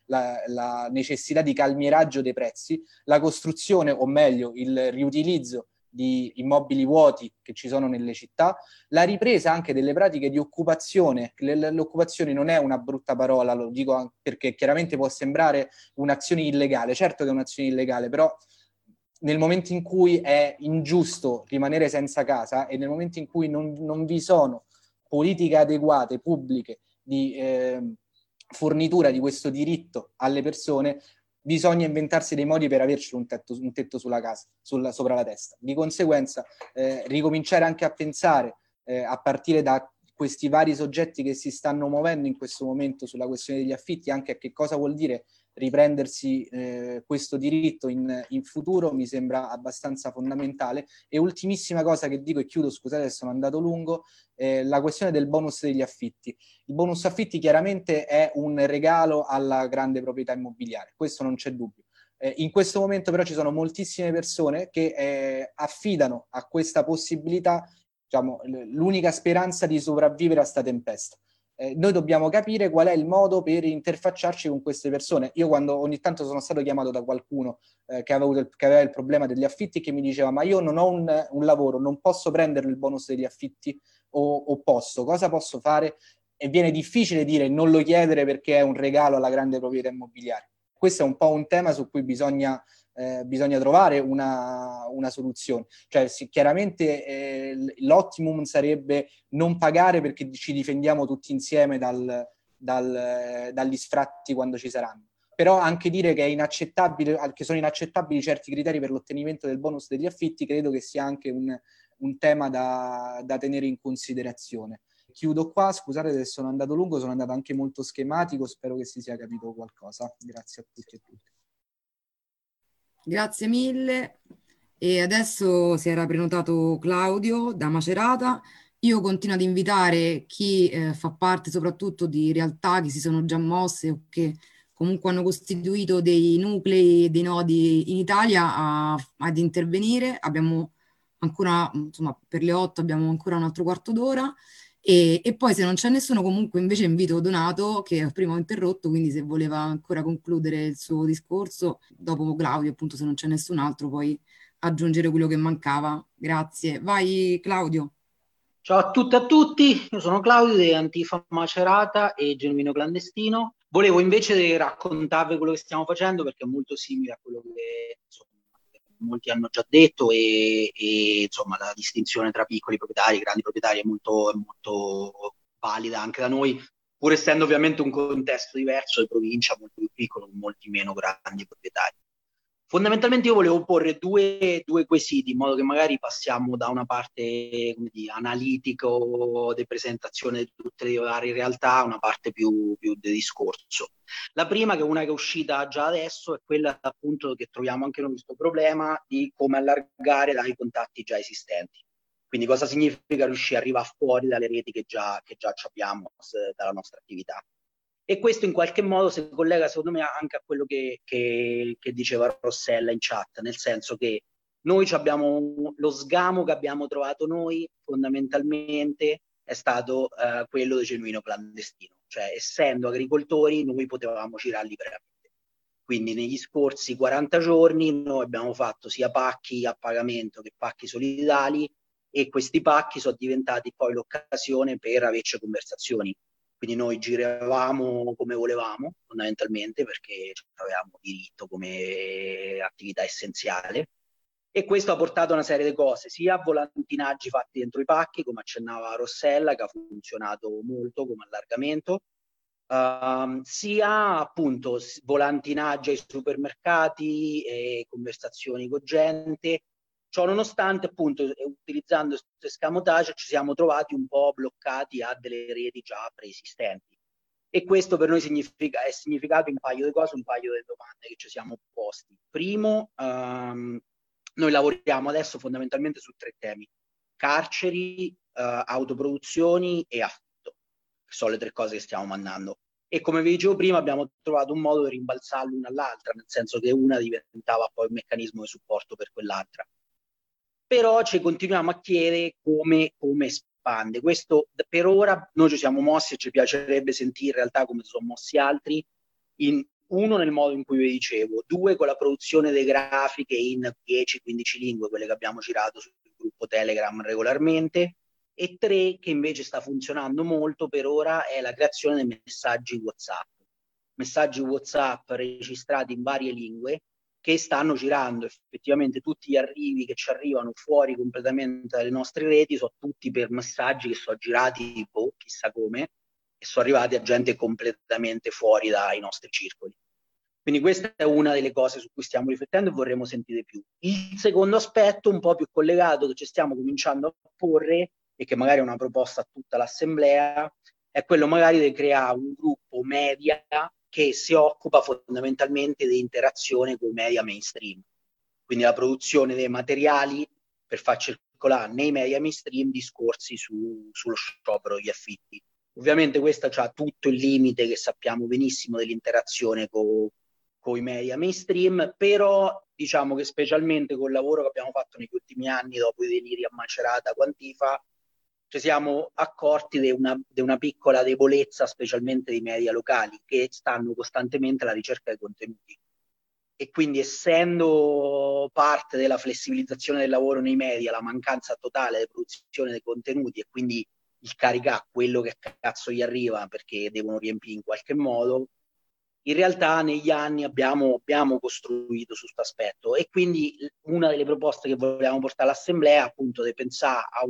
la necessità di calmieraggio dei prezzi, la costruzione, o meglio il riutilizzo di immobili vuoti che ci sono nelle città, la ripresa anche delle pratiche di occupazione. L'occupazione non è una brutta parola, lo dico perché chiaramente può sembrare un'azione illegale, certo che è un'azione illegale, però nel momento in cui è ingiusto rimanere senza casa e nel momento in cui non vi sono politiche adeguate, pubbliche, di fornitura di questo diritto alle persone, bisogna inventarsi dei modi per averci un tetto sulla casa, sopra la testa. Di conseguenza ricominciare anche a pensare, a partire da questi vari soggetti che si stanno muovendo in questo momento sulla questione degli affitti, anche a che cosa vuol dire riprendersi questo diritto in futuro, mi sembra abbastanza fondamentale. E ultimissima cosa che dico, e chiudo, scusate se sono andato lungo, la questione del bonus degli affitti. Il bonus affitti chiaramente è un regalo alla grande proprietà immobiliare, questo non c'è dubbio, In questo momento però ci sono moltissime persone che affidano a questa possibilità, diciamo, l'unica speranza di sopravvivere a sta tempesta. Noi dobbiamo capire qual è il modo per interfacciarci con queste persone. Io quando ogni tanto sono stato chiamato da qualcuno che aveva il problema degli affitti, che mi diceva: ma io non ho un lavoro, non posso prendere il bonus degli affitti o posso, cosa posso fare? E viene difficile dire non lo chiedere perché è un regalo alla grande proprietà immobiliare. Questo è un po' un tema su cui bisogna trovare una soluzione. Cioè, chiaramente l'optimum sarebbe non pagare perché ci difendiamo tutti insieme dagli sfratti quando ci saranno. Però anche dire che che sono inaccettabili certi criteri per l'ottenimento del bonus degli affitti, credo che sia anche un tema da tenere in considerazione. Chiudo qua, scusate se sono andato lungo, sono andato anche molto schematico, spero che si sia capito qualcosa. Grazie a tutti e tutte. Grazie mille. E adesso si era prenotato Claudio da Macerata. Io continuo ad invitare chi fa parte soprattutto di realtà che si sono già mosse o che comunque hanno costituito dei nuclei, dei nodi in Italia ad intervenire. Abbiamo ancora, insomma, per le 8 abbiamo ancora un altro quarto d'ora. E poi se non c'è nessuno, comunque invece invito Donato, che prima ho interrotto, quindi se voleva ancora concludere il suo discorso, dopo Claudio, appunto, se non c'è nessun altro, poi aggiungere quello che mancava. Grazie. Vai Claudio. Ciao a tutte e a tutti, io sono Claudio di Antifa Macerata e Genuino Clandestino. Volevo invece raccontarvi quello che stiamo facendo perché è molto simile a quello che molti hanno già detto e insomma la distinzione tra piccoli proprietari e grandi proprietari è molto valida anche da noi, pur essendo ovviamente un contesto diverso di provincia molto più piccolo con molti meno grandi proprietari. Fondamentalmente io volevo porre due quesiti in modo che magari passiamo da una parte, come dire, analitico di presentazione di tutte le varie realtà a una parte più di discorso. La prima, che è una che è uscita già adesso, è quella appunto che troviamo anche noi questo problema di come allargare dai contatti già esistenti. Quindi cosa significa riuscire a arrivare fuori dalle reti che già abbiamo dalla nostra attività. E questo in qualche modo si collega secondo me anche a quello che diceva Rossella in chat, nel senso che noi abbiamo lo sgamo che abbiamo trovato noi fondamentalmente è stato quello del genuino clandestino, cioè essendo agricoltori noi potevamo girare liberamente. Quindi negli scorsi 40 giorni noi abbiamo fatto sia pacchi a pagamento che pacchi solidali e questi pacchi sono diventati poi l'occasione per averci conversazioni. Quindi noi giravamo come volevamo, fondamentalmente, perché avevamo diritto come attività essenziale. E questo ha portato a una serie di cose, sia volantinaggi fatti dentro i pacchi, come accennava Rossella, che ha funzionato molto come allargamento, sia appunto volantinaggi ai supermercati e conversazioni con gente. Ciò nonostante, appunto, utilizzando questo escamotage ci siamo trovati un po' bloccati a delle reti già preesistenti. E questo per noi è significato un paio di cose, un paio di domande che ci siamo posti. Primo, noi lavoriamo adesso fondamentalmente su 3 temi: carceri, autoproduzioni e affitto. Sono le 3 cose che stiamo mandando. E come vi dicevo prima, abbiamo trovato un modo di rimbalzarlo una all'altra, nel senso che una diventava poi un meccanismo di supporto per quell'altra. Però ci continuiamo a chiedere come espande. Questo per ora noi ci siamo mossi e ci piacerebbe sentire in realtà come si sono mossi altri, uno nel modo in cui vi dicevo, 2 con la produzione delle grafiche in 10-15 lingue, quelle che abbiamo girato sul gruppo Telegram regolarmente, e 3 che invece sta funzionando molto per ora è la creazione dei messaggi WhatsApp registrati in varie lingue che stanno girando. Effettivamente tutti gli arrivi che ci arrivano fuori completamente dalle nostre reti sono tutti per messaggi che sono girati chissà come e sono arrivati a gente completamente fuori dai nostri circoli. Quindi questa è una delle cose su cui stiamo riflettendo e vorremmo sentire più. Il secondo aspetto, un po' più collegato, che ci stiamo cominciando a porre e che magari è una proposta a tutta l'assemblea, è quello magari di creare un gruppo media che si occupa fondamentalmente di interazione con i media mainstream, quindi la produzione dei materiali per far circolare nei media mainstream discorsi sullo sciopero degli affitti. Ovviamente questa c'ha tutto il limite che sappiamo benissimo dell'interazione con coi media mainstream, però diciamo che specialmente col lavoro che abbiamo fatto negli ultimi anni dopo i deliri a Macerata, Quantifa, ci siamo accorti di una piccola debolezza, specialmente dei media locali, che stanno costantemente alla ricerca dei contenuti. E quindi, essendo parte della flessibilizzazione del lavoro nei media la mancanza totale di produzione dei contenuti e quindi il caricare quello che cazzo gli arriva perché devono riempire in qualche modo, in realtà negli anni abbiamo costruito su questo aspetto, e quindi una delle proposte che volevamo portare all'Assemblea è appunto di pensare a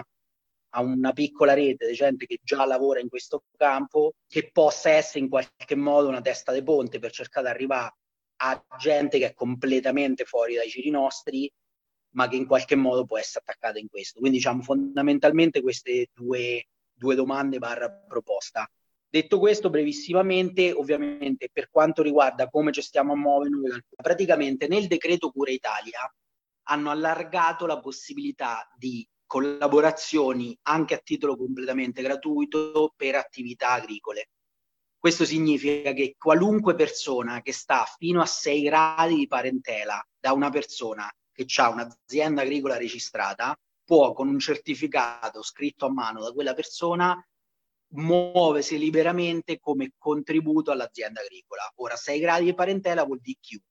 una piccola rete di gente che già lavora in questo campo, che possa essere in qualche modo una testa di ponte per cercare di arrivare a gente che è completamente fuori dai giri nostri, ma che in qualche modo può essere attaccata in questo. Quindi diciamo fondamentalmente queste due domande / proposta. Detto questo, brevissimamente, ovviamente per quanto riguarda come ci stiamo a muovere, praticamente nel decreto Cura Italia hanno allargato la possibilità di collaborazioni anche a titolo completamente gratuito per attività agricole. Questo significa che qualunque persona che sta fino a 6 gradi di parentela da una persona che ha un'azienda agricola registrata può, con un certificato scritto a mano da quella persona, muoversi liberamente come contributo all'azienda agricola. Ora, 6 gradi di parentela vuol dire chiunque.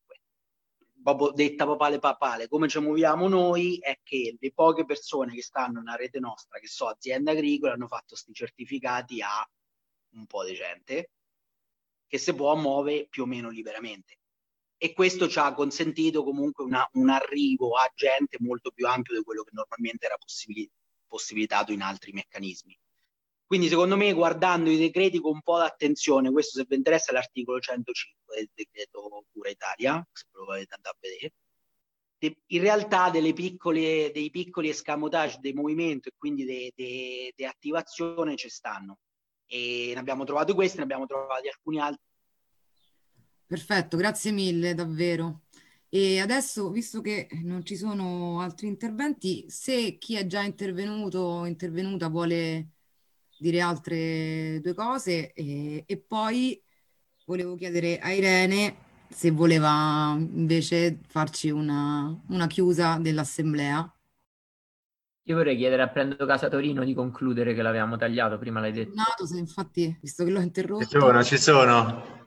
Detta papale, come ci muoviamo noi è che le poche persone che stanno nella rete nostra, che so aziende agricole, hanno fatto questi certificati a un po' di gente che si può muovere più o meno liberamente, e questo ci ha consentito comunque un arrivo a gente molto più ampio di quello che normalmente era possibilitato in altri meccanismi. Quindi secondo me, guardando i decreti con un po' d'attenzione, questo se vi interessa è l'articolo 105 del decreto Cura Italia, se lo volete andare a vedere, in realtà dei piccoli escamotage dei movimenti e quindi di attivazione ci stanno, e ne abbiamo trovato questi, ne abbiamo trovati alcuni altri. Perfetto, grazie mille davvero. E adesso, visto che non ci sono altri interventi, se chi è già intervenuto o intervenuta vuole dire altre 2 cose, e poi volevo chiedere a Irene se voleva invece farci una chiusa dell'assemblea. Io vorrei chiedere a Prendo Casa Torino di concludere, che l'avevamo tagliato, prima l'hai detto. Se infatti, visto che l'ho interrotto. Ci sono.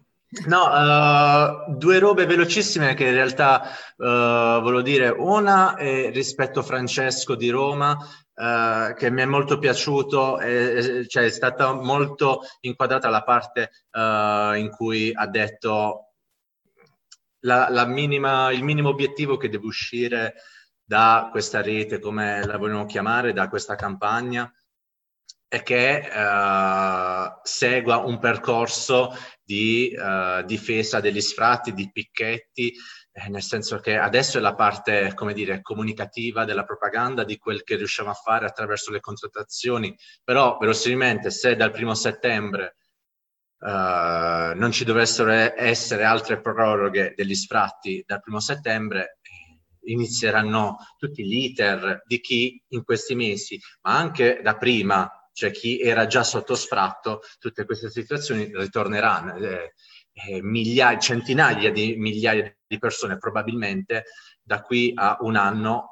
No, 2 robe velocissime che in realtà volevo dire. Una è rispetto a Francesco di Roma, che mi è molto piaciuto, cioè è stata molto inquadrata la parte in cui ha detto il minimo obiettivo che deve uscire da questa rete, come la vogliamo chiamare, da questa campagna, è che segua un percorso di difesa degli sfratti, di picchetti, nel senso che adesso è la parte, come dire, comunicativa della propaganda di quel che riusciamo a fare attraverso le contrattazioni, però verosimilmente se dal 1° settembre non ci dovessero essere altre proroghe degli sfratti dal 1° settembre, inizieranno tutti gli iter di chi in questi mesi, ma anche da prima, cioè chi era già sotto sfratto, tutte queste situazioni ritorneranno. Centinaia di migliaia di persone probabilmente da qui a un anno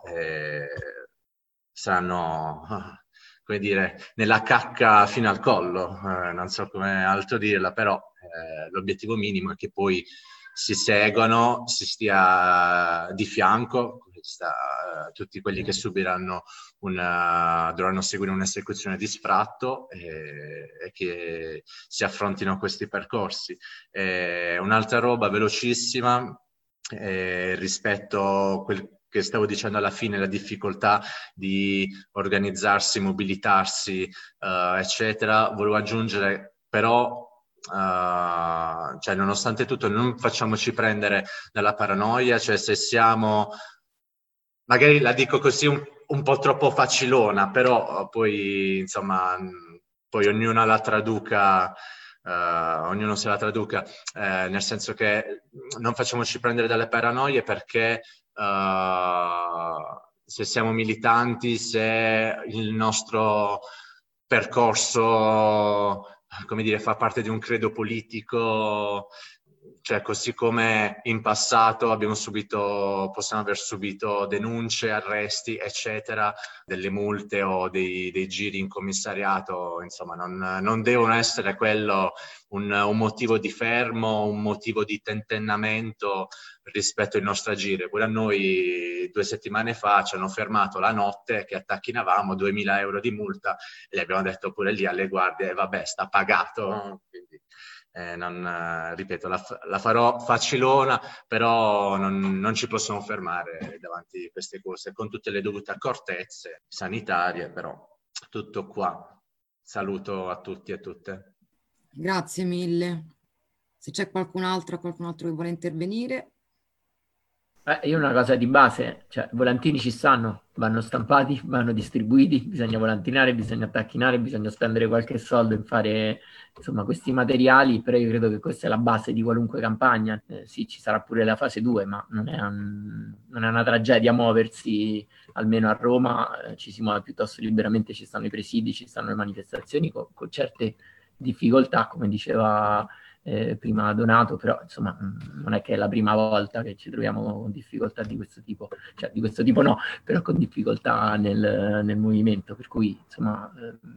saranno, come dire, nella cacca fino al collo, non so come altro dirla, però l'obiettivo minimo è che poi si seguano, si stia di fianco, tutti quelli che subiranno dovranno seguire un'esecuzione di sfratto e che si affrontino questi percorsi. Un'altra roba velocissima rispetto a quel che stavo dicendo alla fine, la difficoltà di organizzarsi, mobilitarsi, eccetera, volevo aggiungere però, cioè nonostante tutto non facciamoci prendere dalla paranoia, cioè se siamo, magari la dico così un po' troppo facilona, però poi insomma poi ognuno la traduca, ognuno se la traduca, nel senso che non facciamoci prendere dalle paranoie, perché se siamo militanti, se il nostro percorso, come dire, fa parte di un credo politico, Cioè, così come in passato possiamo aver subito denunce, arresti, eccetera, delle multe o dei giri in commissariato, insomma, non devono essere quello un motivo di fermo, un motivo di tentennamento rispetto al nostro agire. Pure a noi 2 settimane fa ci hanno fermato la notte che attacchinavamo, 2.000 euro di multa, e gli abbiamo detto pure lì alle guardie, vabbè, sta pagato. Quindi, ripeto, la farò facilona, però non ci possiamo fermare davanti a queste cose, con tutte le dovute accortezze sanitarie, però tutto qua. Saluto a tutti e a tutte. Grazie mille. Se c'è qualcun altro che vuole intervenire. Io una cosa di base, cioè volantini ci stanno, vanno stampati, vanno distribuiti, bisogna volantinare, bisogna attacchinare, bisogna spendere qualche soldo in fare insomma questi materiali, però io credo che questa è la base di qualunque campagna. Sì, ci sarà pure la fase 2, ma non è una tragedia muoversi, almeno a Roma ci si muove piuttosto liberamente, ci stanno i presidi, ci stanno le manifestazioni con certe difficoltà, come diceva prima Donato, però insomma non è che è la prima volta che ci troviamo con difficoltà di questo tipo, cioè di questo tipo no, però con difficoltà nel movimento, per cui insomma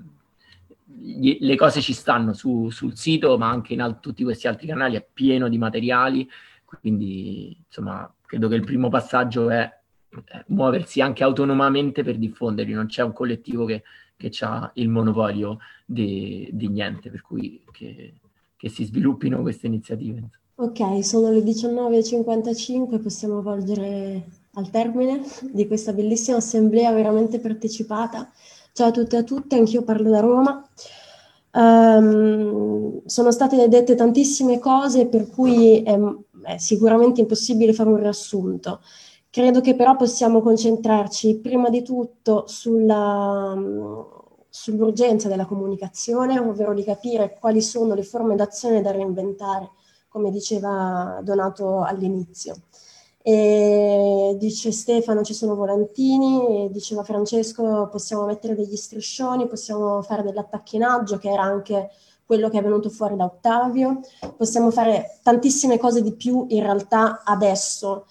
le cose ci stanno sul sito, ma anche in tutti questi altri canali è pieno di materiali, quindi insomma credo che il primo passaggio è muoversi anche autonomamente per diffonderli, non c'è un collettivo che ha il monopolio di niente, per cui che si sviluppino queste iniziative. Ok, sono le 19:55, possiamo volgere al termine di questa bellissima assemblea veramente partecipata. Ciao a tutte e a tutte, anch'io parlo da Roma. Sono state dette tantissime cose per cui è sicuramente impossibile fare un riassunto. Credo che però possiamo concentrarci prima di tutto sull'urgenza della comunicazione, ovvero di capire quali sono le forme d'azione da reinventare, come diceva Donato all'inizio. E dice Stefano ci sono volantini, e diceva Francesco possiamo mettere degli striscioni, possiamo fare dell'attacchinaggio, che era anche quello che è venuto fuori da Ottavio, possiamo fare tantissime cose di più in realtà adesso.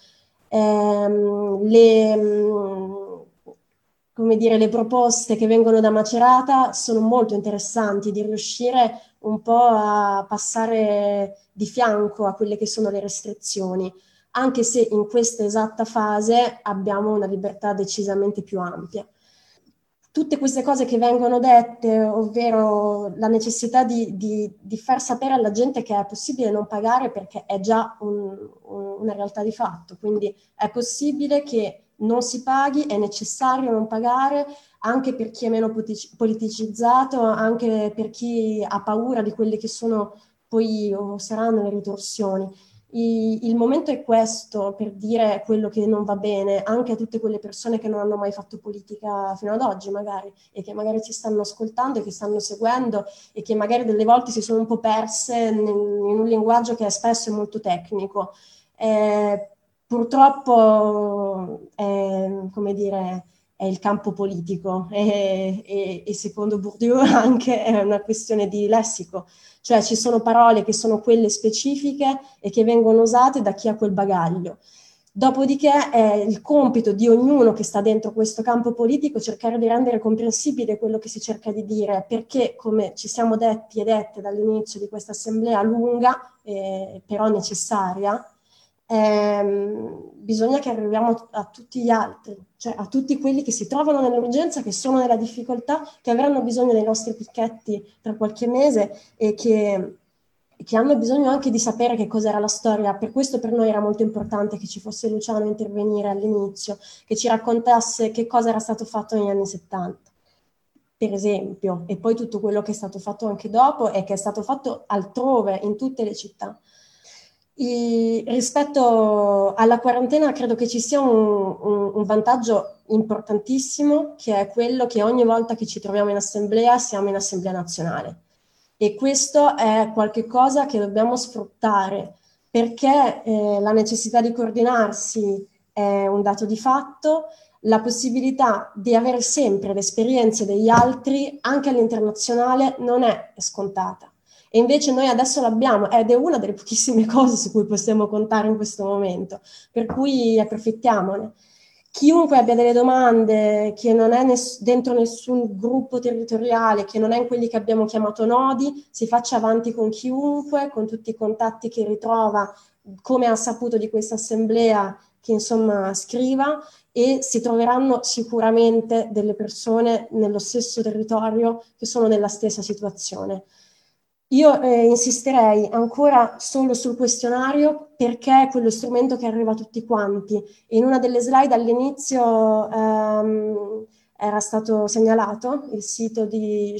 Le proposte che vengono da Macerata sono molto interessanti, di riuscire un po' a passare di fianco a quelle che sono le restrizioni, anche se in questa esatta fase abbiamo una libertà decisamente più ampia. Tutte queste cose che vengono dette, ovvero la necessità di far sapere alla gente che è possibile non pagare perché è già una realtà di fatto, quindi è possibile che non si paghi, è necessario non pagare anche per chi è meno politicizzato, anche per chi ha paura di quelle che sono poi o saranno le ritorsioni. Il momento è questo per dire quello che non va bene anche a tutte quelle persone che non hanno mai fatto politica fino ad oggi magari, e che magari ci stanno ascoltando e che stanno seguendo e che magari delle volte si sono un po' perse in un linguaggio che spesso è molto tecnico. Purtroppo come dire, è il campo politico e secondo Bourdieu anche è una questione di lessico, cioè ci sono parole che sono quelle specifiche e che vengono usate da chi ha quel bagaglio. Dopodiché è il compito di ognuno che sta dentro questo campo politico cercare di rendere comprensibile quello che si cerca di dire, perché come ci siamo detti e dette dall'inizio di questa assemblea lunga, però necessaria, bisogna che arriviamo a tutti gli altri, cioè a tutti quelli che si trovano nell'urgenza, che sono nella difficoltà, che avranno bisogno dei nostri picchetti tra qualche mese e che hanno bisogno anche di sapere che cos'era la storia. Per questo per noi era molto importante che ci fosse Luciano a intervenire all'inizio, che ci raccontasse che cosa era stato fatto negli anni 70, per esempio, e poi tutto quello che è stato fatto anche dopo e che è stato fatto altrove, in tutte le città. Rispetto alla quarantena credo che ci sia un vantaggio importantissimo, che è quello che ogni volta che ci troviamo in assemblea siamo in assemblea nazionale, e questo è qualche cosa che dobbiamo sfruttare, perché la necessità di coordinarsi è un dato di fatto, la possibilità di avere sempre le esperienze degli altri anche all'internazionale non è scontata. E invece noi adesso l'abbiamo, ed è una delle pochissime cose su cui possiamo contare in questo momento, per cui approfittiamone. Chiunque abbia delle domande, che non è dentro nessun gruppo territoriale, che non è in quelli che abbiamo chiamato nodi, si faccia avanti con chiunque, con tutti i contatti che ritrova, come ha saputo di questa assemblea, che insomma scriva, e si troveranno sicuramente delle persone nello stesso territorio che sono nella stessa situazione. Io insisterei ancora solo sul questionario, perché è quello strumento che arriva a tutti quanti. In una delle slide all'inizio era stato segnalato il sito di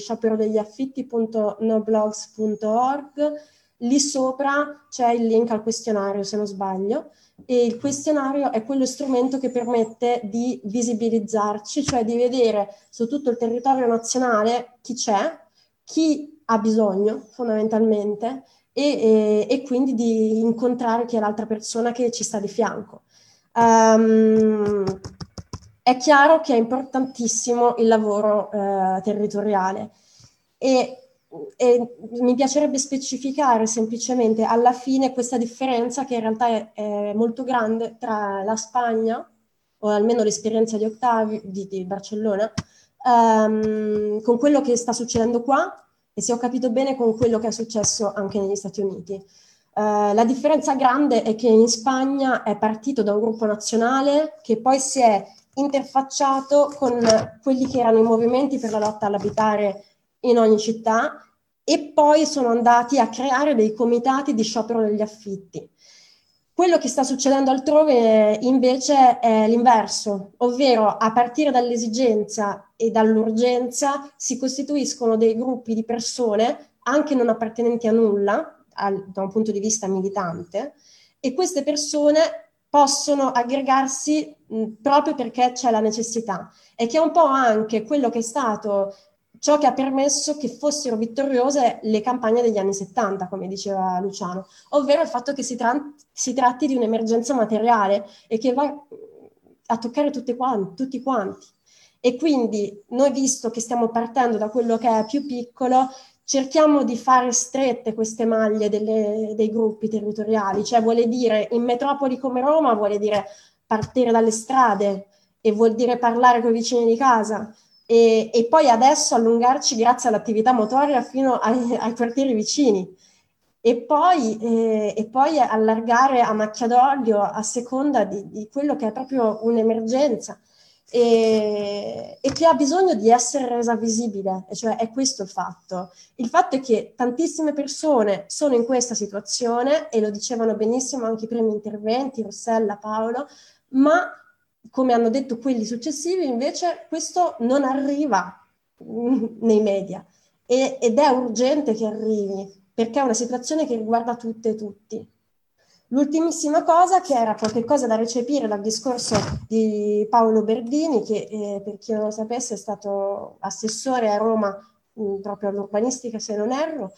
sciaperodegliaffitti.noblogs.org. Lì sopra c'è il link al questionario, se non sbaglio, e il questionario è quello strumento che permette di visibilizzarci, cioè di vedere su tutto il territorio nazionale chi c'è, chi ha bisogno fondamentalmente, e quindi di incontrare chi è l'altra persona che ci sta di fianco. È chiaro che è importantissimo il lavoro territoriale e mi piacerebbe specificare semplicemente alla fine questa differenza, che in realtà è molto grande, tra la Spagna, o almeno l'esperienza di Octavio di Barcellona, con quello che sta succedendo qua, e se ho capito bene con quello che è successo anche negli Stati Uniti. La differenza grande è che in Spagna è partito da un gruppo nazionale che poi si è interfacciato con quelli che erano i movimenti per la lotta all'abitare in ogni città, e poi sono andati a creare dei comitati di sciopero degli affitti. Quello che sta succedendo altrove invece è l'inverso, ovvero a partire dall'esigenza e dall'urgenza si costituiscono dei gruppi di persone, anche non appartenenti a nulla, da un punto di vista militante, e queste persone possono aggregarsi proprio perché c'è la necessità, e che è un po' anche quello che è stato ciò che ha permesso che fossero vittoriose le campagne degli anni 70, come diceva Luciano, ovvero il fatto che si tratti di un'emergenza materiale e che va a toccare tutti quanti. E quindi noi, visto che stiamo partendo da quello che è più piccolo, cerchiamo di fare strette queste maglie dei gruppi territoriali, cioè vuole dire, in metropoli come Roma, vuole dire partire dalle strade e vuol dire parlare con i vicini di casa, e poi adesso allungarci grazie all'attività motoria fino ai quartieri vicini, e poi allargare a macchia d'olio a seconda di quello che è proprio un'emergenza e che ha bisogno di essere resa visibile, e cioè è questo il fatto. Il fatto è che tantissime persone sono in questa situazione, e lo dicevano benissimo anche i primi interventi, Rossella, Paolo, ma come hanno detto quelli successivi, invece questo non arriva nei media, ed è urgente che arrivi, perché è una situazione che riguarda tutte e tutti. L'ultimissima cosa, che era qualcosa da recepire dal discorso di Paolo Berdini, che per chi non lo sapesse è stato assessore a Roma proprio all'urbanistica, se non erro,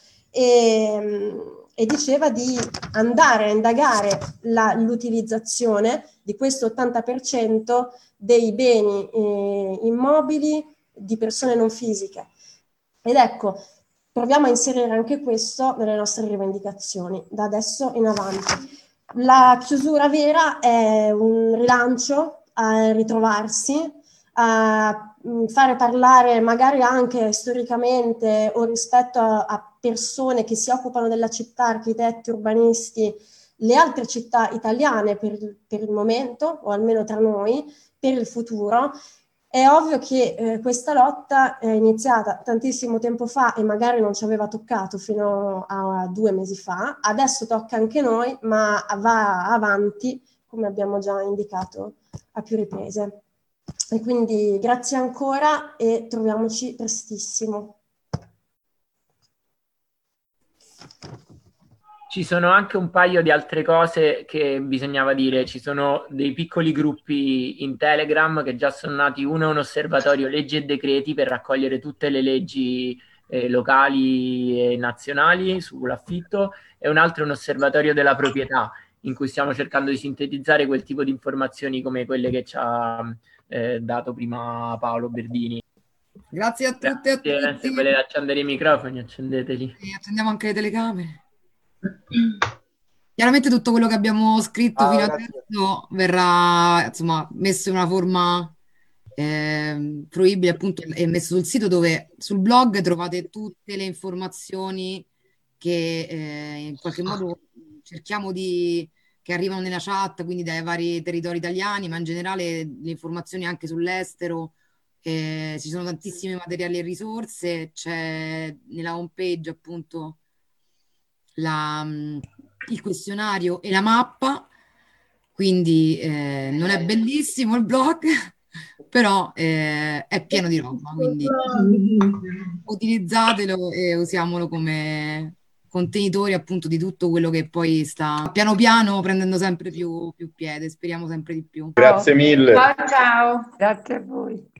e diceva di andare a indagare l'utilizzazione di questo 80% dei beni immobili di persone non fisiche. Ed ecco, proviamo a inserire anche questo nelle nostre rivendicazioni da adesso in avanti. La chiusura vera è un rilancio a ritrovarsi, a fare parlare magari anche storicamente o rispetto a persone che si occupano della città, architetti, urbanisti, le altre città italiane per il momento, o almeno tra noi, per il futuro. È ovvio che questa lotta è iniziata tantissimo tempo fa e magari non ci aveva toccato fino a 2 mesi fa, adesso tocca anche noi, ma va avanti, come abbiamo già indicato a più riprese. E quindi grazie ancora e troviamoci prestissimo. Ci sono anche un paio di altre cose che bisognava dire. Ci sono dei piccoli gruppi in Telegram che già sono nati. Uno è un osservatorio leggi e decreti per raccogliere tutte le leggi locali e nazionali sull'affitto, e un altro è un osservatorio della proprietà, in cui stiamo cercando di sintetizzare quel tipo di informazioni come quelle che ci ha dato prima Paolo Berdini. Grazie a tutte e a Grazie, tutti. se volete accendere i microfoni, accendeteli. E accendiamo anche le telecamere. Chiaramente tutto quello che abbiamo scritto fino adesso verrà, insomma, messo in una forma fruibile, appunto, e messo sul sito, dove sul blog trovate tutte le informazioni che in qualche modo cerchiamo che arrivano nella chat, quindi dai vari territori italiani, ma in generale le informazioni anche sull'estero. Ci sono tantissimi materiali e risorse, c'è nella homepage appunto il questionario e la mappa, quindi non è bellissimo il blog, però è pieno di roba, quindi utilizzatelo e usiamolo come contenitori appunto di tutto quello che poi sta piano piano prendendo sempre più piede, speriamo sempre di più. Grazie mille. Ciao, ciao. Grazie a voi.